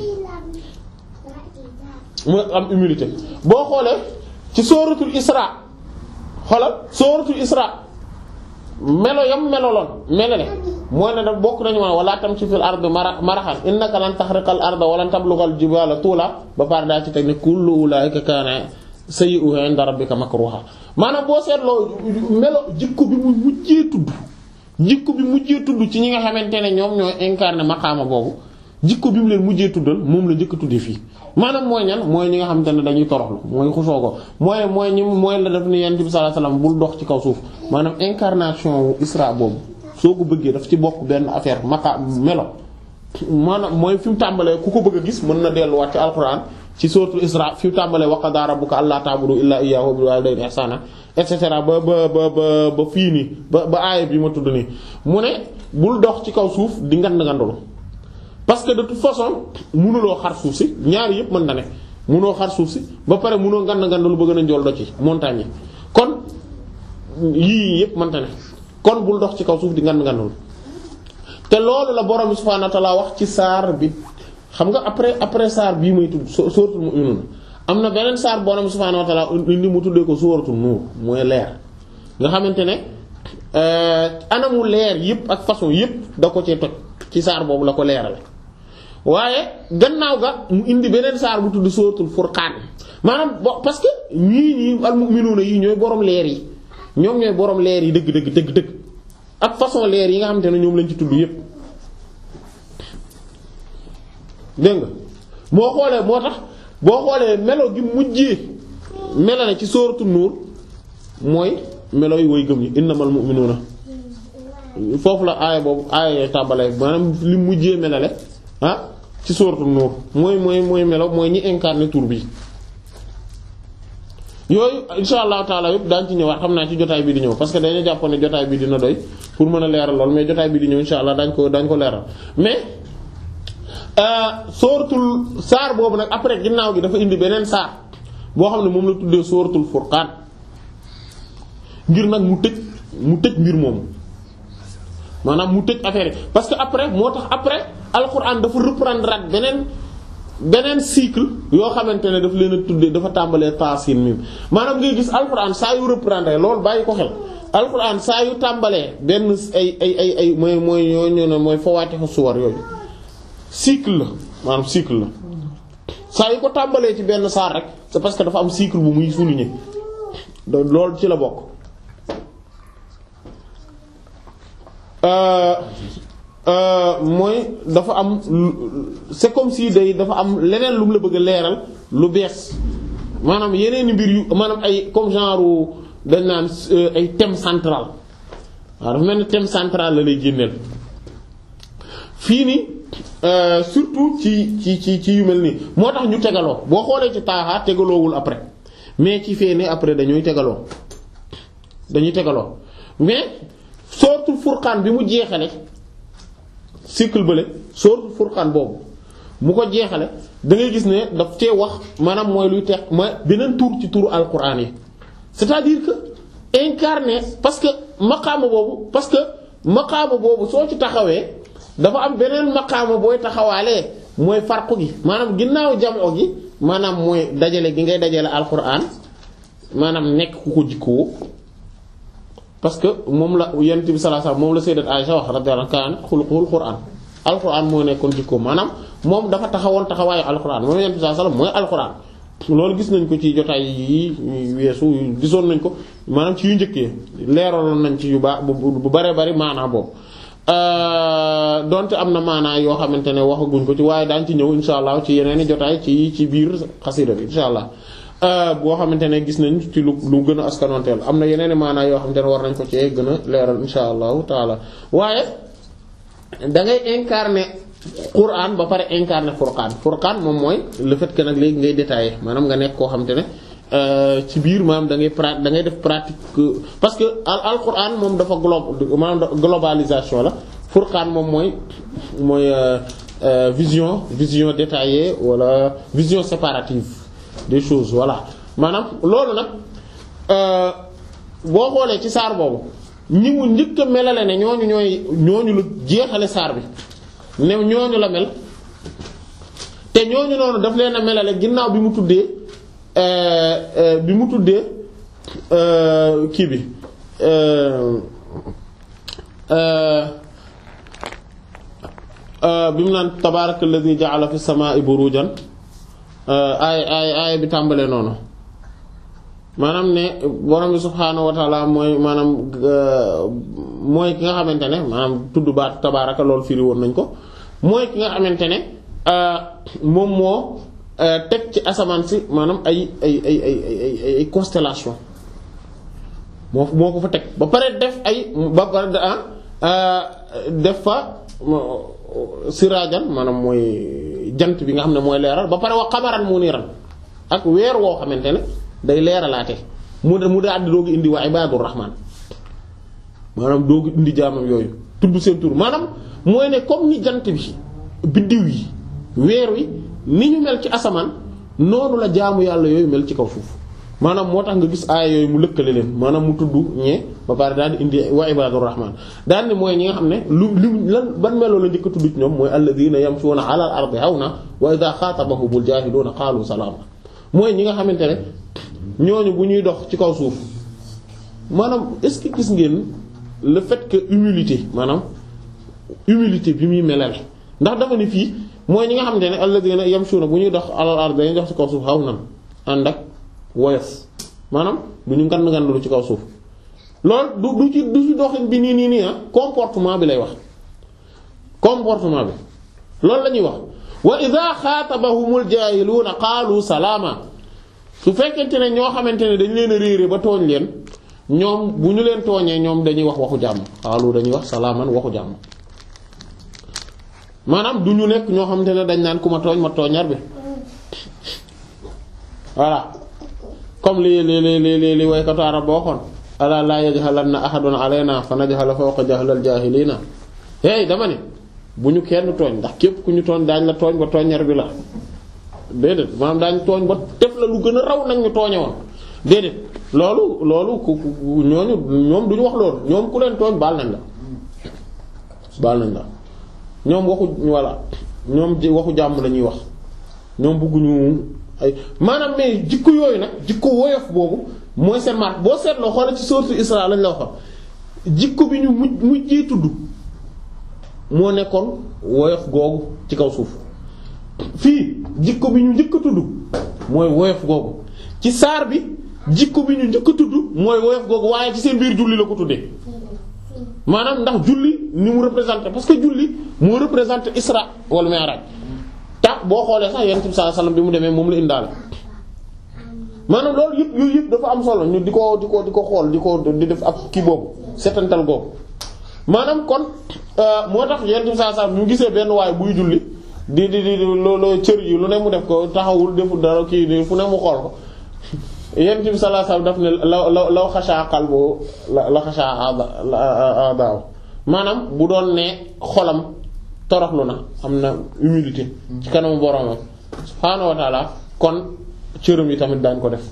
mooy am humilité boo xoolee ci sooratul Isra xoolal sooratul Isra melo yam meloloon melale mooy ne daf bokk nañu ma wala tamshi fil ardi marahan innaka lan taxriqal arda wa lan tablughal jibala tuula ba pare daa ci teg ne kullu ulaa'ika kaana sayyi'uhu 'inda rabbika makruha maanaam boo seetloo melo jikko bi mu mujjee tudd jikko bi mujjee tudd ci ñi nga xamante ne ñoom ñoo incarné maqaama boobu jikko bi mu leen mujjee tuddal moom la njëkk a tuddee fii maanaam mooy ñan mooy ñi nga xamante ne dañuy toroxlu mooy xusoo ko mooy mooy ñi mooy la def ni yonent bi sallallahu alayhi wasallam bul dox ci kaw suuf maanaam incarnation wu Isra boobu soo ko bëggee daf ci bokk benn affaire maka melo maanaam mooy fi mu tàmbalee ku ko bëgg a gis mën na delluwaat ci alquran ci suratul Isra fi mu tàmbalee wa qadaa rabbuka allaa ta'budu illaa iyyaahu wa bil waalidayni ihsaana et cetera ba ba ba ba ba fii nii ba ba aaya bi ma tudd nii mu ne bul dox ci kaw suuf di ngand ngandulu parce que de toute façon mënuloo xar suuf si ñaari yëpp mën na ne mënoo xar suuf si ba pare mënoo ngand ngandulu bëgg na njool do ci montagne yi kon yii yëpp mën na ne kon bul dox ci kaw suuf di ngand ngandulu te loolu la borom subhaanahu wa ta'aala wax ci saar bi xam nga après après saar bii may tudd suuratul mu'minuun am na beneen saar borom subhaanahu wa ta'aala indi mu tuddee ko suuratul nuur mooy leer nga xamante ne anamu leer yëpp ak façon yëpp da ko cee toj ci saar boobu la ko leerale waaye gannaaw ga mu indi beneen saar bu tudd suuratul furqaan maanaam bo parce que ñii ñii al mu'minuuna yi ñooy borom leer yi ñoom ñooy borom leer yi dëgg dëgg dëgg dëgg ak façon leer yi nga xamante ne ñoom lañ ci tudd yëpp dégg nga boo xoolee moo tax boo xoolee melo gi mujjee melo na ci sóoratu nuur mooy melo yi way gëm ñi innamal mu'minuuna foofu la aaya boobu aaya tàmbalee maanaam li mujjee melale ah ci sóoratu nuur mooy mooy mooy melo mooy ñi incarné tur bi yooyu insha allahu taala yëpp daañu ci ñëwaat xam naa ci jotaay bi di ñëw parce que dañu jàpp ne jotaay bi dina doy pour mën a leeral lool mais jotaay bi di ñëw insha allah daañu ko daañu ko leeral mais sóoratul saar boobu nag après ginnaaw gi dafa indi beneen saar boo xam ne moom la tuddee sóoratul furqaan ngir nag mu tëj mu tëj mbir moomu maanaam mu tëj affaire yi parce que après moo tax après alxuraan dafa reprendre at beneen beneen cycle yoo xamante ne daf leen a tuddee dafa tàmbalee taasin mim maanaam ngay gis alxuraan saa yu reprendre loolu bàyyi ko xel alxuraan saa yu tàmbalee benn ay ay ay ay mooy mooy ñooñu ne mooy fawaatihu suwar yooyu cycle la maanaam cycle la saa yu ko tàmbalee ci benn saar rek c'est parce que dafa am cycle bu muy souligner loolu ci la bokk. Euh, euh, mooy dafa am c'est comme si day dafa am leneen lu mu la bëgg a leeral lu bees maanaam yeneen mbir yu maanaam ay comme genre dañ naan ay thème central waaw dafa mel ni thème central la lay génneel fii nii euh, surtout ci ci ci ci yu mel nii moo tax ñu tegaloo boo xoolee ci taaxaa tegaloowul après mais ci fee ne après dañuy tegaloo dañuy tegaloo mais sóoratul furqaan bi mu jeexale cycle bële sóoratul furqaan boobu mu ko jeexale da ngay gis ne daf cee wax maanaam mooy luy tex mooy beneen tur ci turu alquran yi c'est-à-dire que incarné parce que maqaama boobu parce que maqaama boobu soo ci taxawee dafa am beneen maqaama booy taxawaalee mooy farqu gi maanaam ginnaaw jamoo gi maanaam mooy dajale gi ngay dajale alquran maanaam nekk ku ko jikkoo parce que moom la yonent bi sallallahu alayhi wasallam moom la sayyidat Aisha wax radiyallahu anha kaan xuluqul Qur'an alquran moo nekkoon jikkoom maanaam moom dafa taxawoon taxawaayu alquran moom yonent bi sallallahu alayhi wasallam mooy alquran loolu gis nañ ko ci jotaay yi weesu gisoon nañ ko maanaam ci yu njëkkee leeraloon nañ ci yu baax bu bare bari maanaa boobu donte am na maanaa yoo xamante ne waxaguñ ko ci waaye daañ ci ñëw insha allah ci yeneen i jotaay ci ci biir xasida bi insha allah boo xamante ne gis nañ ci lu lu gën a askanonteel am na yeneen maanaa yoo xamante ne war nañ ko cee gën a leeral insha allahu taala waaye da ngay incarner Qur'an ba pare incarner Furqan Furqan moom mooy le fait que nag léegi ngay détailler maanaam nga nekk koo xamante ne ci biir maanaam da ngay pra da ngay def pratique parce que al al Qur'an moom dafa glo maanaam globalisation la Furqan moom mooy mooy euh, vision vision détaillée wala vision séparative des choses voilà maanaam loolu nag euh, boo xoolee ci saar boobu ñi mu njëkk a melale ne ñooñu ñooy ñooñu lu jeexale saar bi ne ñooñu la mel te ñooñu noonu daf leen a melale ginnaaw bi mu tuddee euh, euh, bi mu tuddee euh, kii bi euh, euh, bi mu naan tabaaraka alladhi ja'ala fi samaa'i burujan ay ay ay bi tàmbalee noonu maanaam ne borom bi subhaanahu wa ta'ala mooy maanaam mooy ki nga xamante ne maanaam tudd baat tabaaraka loolu firi woon nañ ko mooy ki nga xamante ne moom moo teg ci asamaan si maanaam ay ay ay ay ay ay constellation moo moo ko fa teg ba pare def ay ba pare def fa siraajan maanaam mooy jant bi nga xam ne mooy leeral ba pare wa qamaran muniran ak weer woo xamante ne day leeralaate mu mu daal di doogu indi waa ibadur rahman maanaam doogu indi jaamam yooyu tudd seen tur maanaam mooy ne comme ni jant bi biddiw yi weer wi ni ñu mel ci asamaan noonu la jaamu yàlla yooyu mel ci kaw suuf maanaam moo tax nga gis aaya yooyu mu lëkkale leen maanaam mu tudd ñee ba pare daal di indi wa ibadur rahman daal ni mooy ñi nga xam ne lu lu lan ban meloo la njëkk a tudd ci ñoom mooy alladhina yamshuna ala al ardi hawna wa idha khatabahumul jahiluna qalu salama mooy ñi nga xamante ne ñooñu bu ñuy dox ci kaw suuf maanaam est-ce que gis ngeen le fait que humilité maanaam humilité bi muy melale ndax dama ni fii mooy ñi nga xamante ne alladhina yamshuna bu ñuy dox ala al ardi dañuy dox ci kaw suuf hawnan ànd ak woyof maanaam du ñu ngand ngand lu ci kaw suuf loolu du du ci du ci doxin bi nii nii nii ah comportement bi lay wax comportement bi loolu la ñuy wax wa idha xaatabahumul jaahiluuna qaalu salaama su fekkente ne ñoo xamante ne dañ leen a réere ba tooñ leen ñoom bu ñu leen tooñee ñoom dañuy wax waxu jàmm qaalu dañuy wax salaaman waxu jàmm maanaam du ñu nekk ñoo xamante ne dañ naan ku ma tooñ ma tooñar bi voilà comme li li li li li waykatu arab boo xoon ala laa yajhalanna ahadun alayna fa najhala fawqa jahlal jaahiliina hey dama ne bu ñu kenn tooñ ndax képp ku ñu tooñ daañ la tooñ ba tooñar bi la déedéet maanaam daañ tooñ ba def la lu gën a raw nag ñu tooñe woon déedéet loolu loolu ku ñooñu ñoom duñu wax loolu ñoom ku leen tooñ baal nañ la baal nañ la ñoom waxu voilà ñoom waxu jàmm lañuy wax ñoom bëgguñu ay maanaam mais jikko yooyu nag jikko woyof boobu mooy seen marque boo seetloo xoolal ci sourate Isra lañ la waxoon jikko bi ñu mujj mujjee tudd moo nekkoon woyof googu ci kaw suuf fii jikko bi ñu njëkk a tudd mooy woyof googu ci saar bi jikko bi ñu njëkk a tudd mooy woyof googu waaye ci seen biir julli la ko tuddee maanaam ndax julli ni mu représenté parce que julli moo représenté Isra wal Mi'raj tax boo xoolee sax Yonent bi sallallahu alayhi wasallam bi mu demee moom la indaale maanaam loolu yëpp yooyu yëpp dafa am solo ñu di ko di ko di ko xool di ko di def ab kii boobu setantal googu maanaam kon moo tax Yonent bi sallallahu alayhi wasallam ñu gisee benn waay buy julli di di di loolu cër yi lu ne mu def ko taxawul deful dara kii nii fu ne mu xool ko Yonent bi sallallahu alayhi wasallam daf ne law law law xashaa qalbu la xashaa a'daaw maanaam bu doon ne xolam toroxlu na am na humilité ci kanamu boromam subhaanahu wa ta'ala kon cëram yi tamit daañ ko def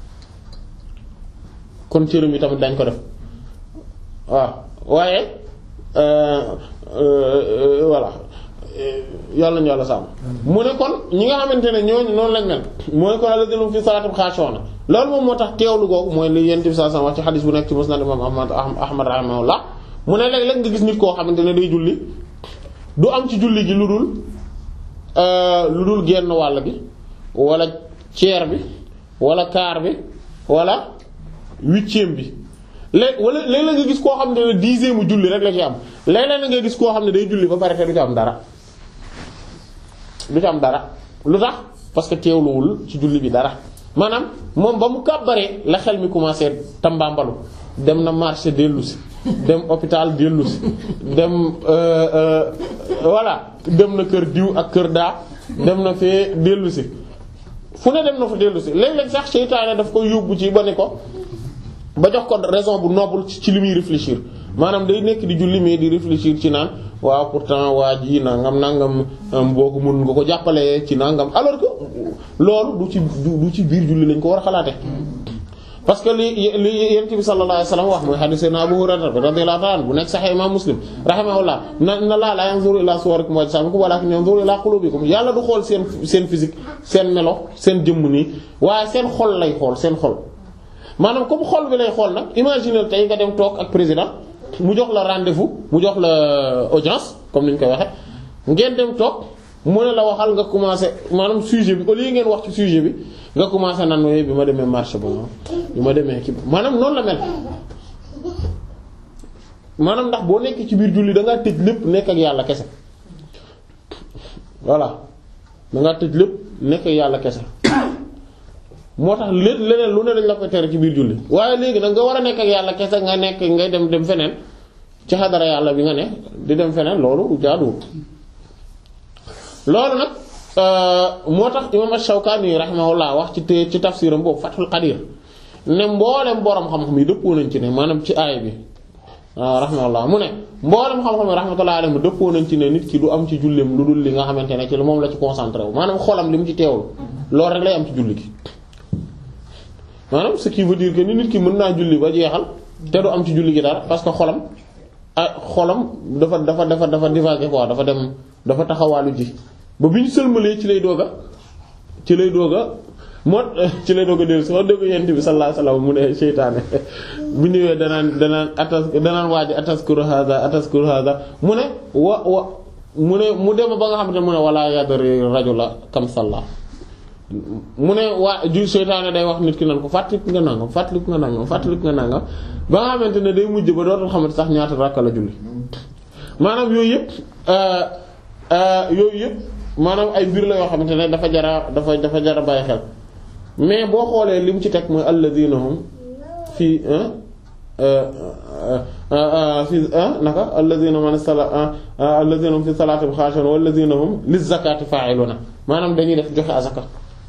kon cëram yi tamit dañ ko def waaw waaye voilà yàlla nañu yàlla sàmm mu ne kon ñi nga xamante ne ñooñu noonu lañ mel mooy kon alladhina fi salaatihim xaashi'uun loolu moom moo tax teewlu googu mooy li Yonent bi sallallahu alayhi wasallam wax ci xadis bu nekk ci musnad imam Ahmad Ahmad rahimahullah mu ne léeg-léeg nga gis nit koo xamante ne day julli du am ci julli gi lu dul lu dul genn wàll bi wala tiers bi wala quart bi wala huitième bi léegi wala léeg-léeg nga gis koo xam ne dixième mu julli rek la ci am léeg-léeg nga gis koo xam ne day julli ba pare te du ci am dara du ci am dara lu tax parce que teewluwul ci julli bi dara maanaam moom ba mu kàbbaree la xel mi commencé tambambalu dem na marché dellu si dem hôpital dellu si dem voilà dem na kër diw ak kër daa dem na fee dellu si fu ne dem na fa dellu si léeg-léeg sax seytaane daf koy yóbbu ci ba ne ko ba jox ko raison bu noble ci li muy réfléchir maanaam day nekk di julli mais di réfléchir ci naan waaw pourtant waa ji nangam nangam boo ko mën nga ko jàppale ci nangam alors que loolu du ci du ci biir julli lañ ko war a xalaate parce que li li yonent bi sallallahu alayhi wasallam wax mooy hadith sayyidina Abu Hurayra radiyallahu anhu bu nekk Sahih Imam Muslim rahimahullah inna Allaha la yanzuru ila suwarikum wa ajsamikum walakin yanzuru ila qulubikum yàlla du xool seen seen physique seen melo seen jëmm nii waaye seen xol lay xool seen xol maanaam comme xol bi lay xool nag imaginer tey nga dem toog ak président mu jox la rendez-vous mu jox la audience comme ni ñu koy waxe ngeen dem toog mu ne la waxal nga commencé maanaam sujet bi au lieu ngeen wax ci sujet bi nga commencé nan mooy bi ma demee marché ba bi ma demee kii maanaam noonu la mel maanaam ndax boo nekk ci biir julli da ngaa tëj lépp nekk ak yàlla kese voilà da ngaa tëj lépp nekk ak yàlla kese moo tax lépp leneen lu ne dañ la koy tere ci biir julli waaye léegi nag nga war a nekk ak yàlla kese nga nekk ngay dem dem feneen ci xadara yàlla bi nga ne di dem feneen loolu jaaduwul loolu nag moo tax imam Ash-Shawkani rahimahullah wax ci te ci tafsiram boobu Fathul Qadir ne mboolem borom xam-xam yi dëppoo nañ ci ne maanaam ci aaya bi rahimahullah mu ne mboolem xam-xam yi rahmatullahi alayhi dëppoo nañ ci ne nit ki du am ci julleem lu dul li nga xamante ne ci moom la ci concentré wu maanaam xolam li mu ci teewlu loolu rek lay am ci julli gi maanaam ce qui veut dire que ni nit ki mën naa julli ba jeexal te du am ci julli gi dara parce que xolam ah xolam dafa dafa dafa dafa divaguer quoi dafa dem dafa taxawaalu ji ba bi ñu sëlmalee ci lay doog a ci lay doog a moo ci lay doog a dellu si wax dëgg yent bi sallallahu alayhi wasallam mu ne seytaane bu ñëwee danaan danaan atas danaan waaj ataskuru hada ataskuru hada mu ne wa wa mu ne mu dem ba nga xamante ne mu ne wala yadri rajula kam salla mu ne waa ju seytaane day wax nit ki nan ko fàttaliku nga nangam fàttaliku nga nangam fàttaliku nga nangam ba nga xamante ne day mujj ba dootul xamante sax ñaata rakka la julli maanaam yooyu yëpp yooyu yëpp maanaam ay mbir la yoo xamante ne dafa jara dafa dafa jara bàyyi xel mais boo xoolee li mu ci teg mooy alladhina hum fii fii naka alladhina man sala alladhina hum fi salatihim khashi'un walladhina hum liz-zakati fa'iluna maanaam dañuy def joxe azaka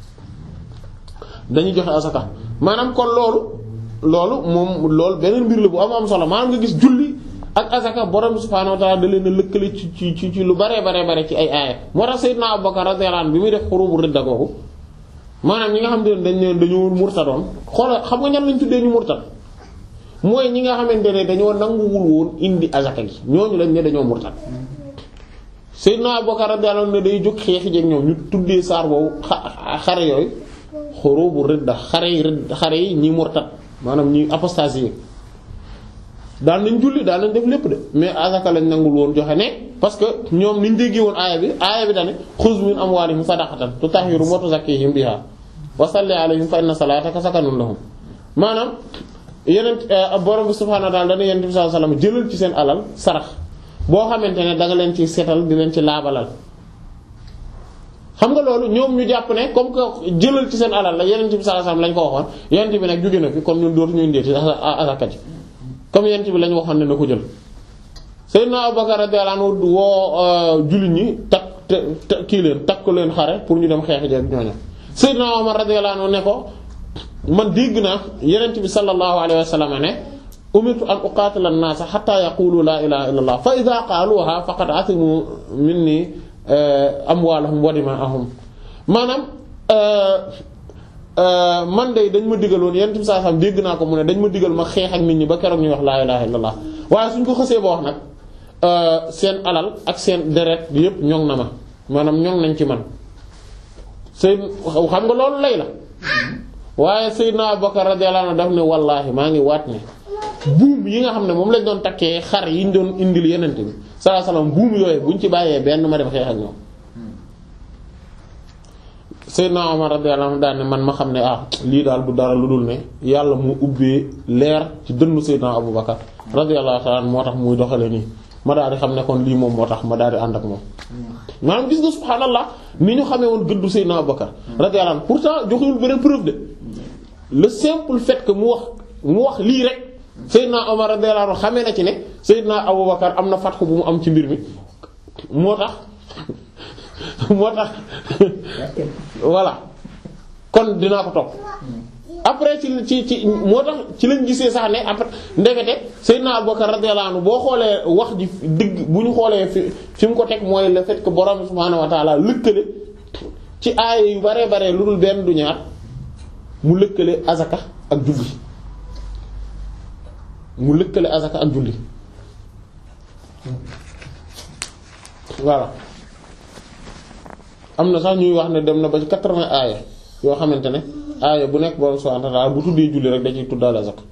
dañuy joxe azaka maanaam kon loolu loolu moom loolu beneen mbir la bu am am solo maanaam nga gis julli ak azaka borom subhaanahu wa ta'ala da leen a lëkkale ci ci ci ci lu bare bare bare ci ay aaya moo tax Seydina Abubakar radiyallahu anhu bi muy def xurubu ridda googu maanaam ñi nga xam ne dañ ne dañoo murtadoon xoolal xam nga ñan lañ tuddee ñu murtad mooy ñi nga xamante ne dañoo nanguwul woon indi azaka gi ñooñu lañ ne dañoo murtad Seydina Abubakar radiyallahu anhu ne day jóg xeexi jeeg ñoom ñu tuddee saar boobu xare yooyu xurubu ridda xare yi ridda xare yi ñi murtad maanaam ñi apostasie daal nañ julli daal nañ def lépp de mais azaka lañ nangul woon joxe ne parce que ñoom niñ déggee woon aaya bi aaya bi dane xuz min amwalihim sadaqatan tutahhiruhum wa tuzakkihim biha wa salli alayhim fa inna salataka sakanun lahum maanaam yeneen borom bi subhaanahu wa ta'ala dana yeneen bi sallallahu alayhi wasallam jëlal ci seen alal sarax boo xamante ne da nga leen ci setal di leen ci laabalal xam nga loolu ñoom ñu jàpp ne comme que jëlal ci seen alal la yeneen bi sallallahu alayhi wasallam lañ ko waxoon yeneen bi nag jóge na fi kon ñun dootu ñu indee ci azaka ji comme yent bi lañu waxoon ne na ko jël Seydina Abubakar radiyallahu anhu woo jullit ñi takk te kii leen takk leen xare pour ñu dem xeex jeeg ñooñu Seydina Umar radiyallahu anhu ne ko man dégg naa yenent bi sallallahu alayhi wa sallam ne umirtu an uqatila an-nasa hatta yaqulu la ilaha illa allah fa idha qaluha faqad asimu minni amwalahum wa dima'ahum maanaam man de dañ ma digaloon yenn tim saa sam dégg naa ko mu ne dañ ma digal ma xeex ak nit ñi ba keroog ñuy wax laa ilaha illallah waaye suñ ko xësee ba wax nag seen alal ak seen deret bi yëpp ñoŋ na ma maanaam ñoŋ nañ ci man sëy xam nga loolu lay la waaye Seydina Abubakar radiyallahu anhu daf ne wallaahi maa ngi waat ne buum yi nga xam ne moom lañ doon takkee xar yi ñu doon indil yenente bi sallallahu alayhi wasallam buum yooyu buñ ci bàyyee benn ma dem xeex ak ñoom Seydina Omar radiyallahu anhu daal ne man ma xam ne ah lii daal du dara lu dul ne yàlla mu ubbee leer ci dënnu Seydina Abubakar radiyallahu ta'ala moo tax muy doxale nii ma daal di xam ne kon lii moom moo tax ma daal di ànd ak moom maanaam gis nga subhaanallah ni ñu xamee woon gëddu Seydina Abubakar radiyallahu anhu pourtant joxewul beneen preuve de le simple fait que mu wax mu wax lii rek Seydina Omar radiyallahu anhu xamee na ci ne Seydina Abubakar am na fatxu bu mu am ci mbir mi moo tax moo tax voilà kon dinaa ko topp après ci ci ci moo tax ci lañ gisee sax ne après ndekete Seydina Abubakar radiyallahu anhu boo xoolee wax ji digg bu ñu xoolee fi fi mu ko teg mooy le fait que borom subhaanahu wa ta'ala lëkkale ci aaya yu bare bare lu dul benn du ñaar mu lëkkale azaka ak julli mu lëkkale azaka ak julli voilà am na sax ñuy wax ne dem na ba ci quatre-vingts aaya yoo xamante ne aaya bu nekk borom subhaanahu wa ta'ala bu tuddee julli rek da ciy tuddaale azaka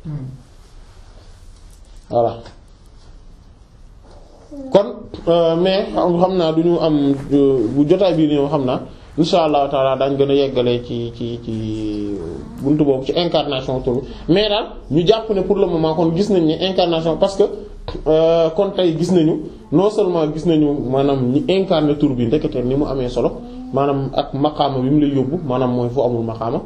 voilà kon mais xam naa du ñu am bu jotaay bii nii xam naa insha allah taala daañ gën a yeggalee ci ci ci buntu boobu ci incarnation tur mais daal ñu jàpp ne pour le moment kon gis nañ ne incarnation parce que kon tey gis nañu non seulement gis nañu maanaam ñi incarné tur bi ndekete ni mu amee solo maanaam ak maqaama bi mu lay yóbbu maanaam mooy fu amul maqaama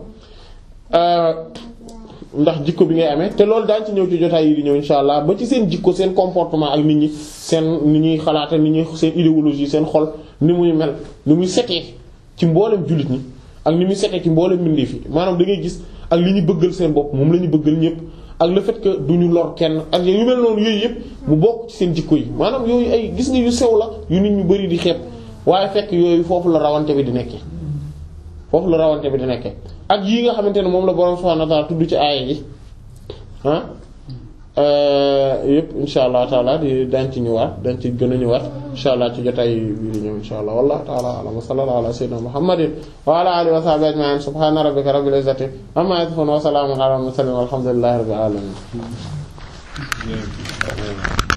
ndax jikko bi ngay amee te loolu daañ ci ñëw ci jotaay yi di ñëw insha allah ba ci seen jikko seen comportement ak nit ñi seen ni ñuy xalaate nit ñuy seen idéologie seen xol ni muy mel ni muy setee ci mboolem jullit ñi ak ni muy setee ci mboolem mbindeef yi maanaam da ngay gis ak li ñu bëggal seen bopp moom la ñu bëggal ñëpp ak le fait que du ñu lor kenn ak yu mel noonu yooyu yëpp mu bokk ci seen jikko yi maanaam yooyu ay gis nga yu sew la yu nit ñu bari di xeeb waaye fekk yooyu foofu la rawante bi di nekkee foofu la rawante bi di nekkee ak yii nga xamante ne moom la borom subhanahu wa ta'ala tudd ci aaya ji ah yëpp insha allah taala di dañ ci ñëwaat dañ ci gën a ñëwaat insha allah ci jotaay bi di ñëw insha allah wallahu ta'ala a'lam wa sallallahu ala sayyidina muhammadin wa ala alihi wa sahbihi ajma'in subhana rabbika rabbil izzati amma yasifun wa salamun ala al mursalin walhamdulillahi rabbil alamin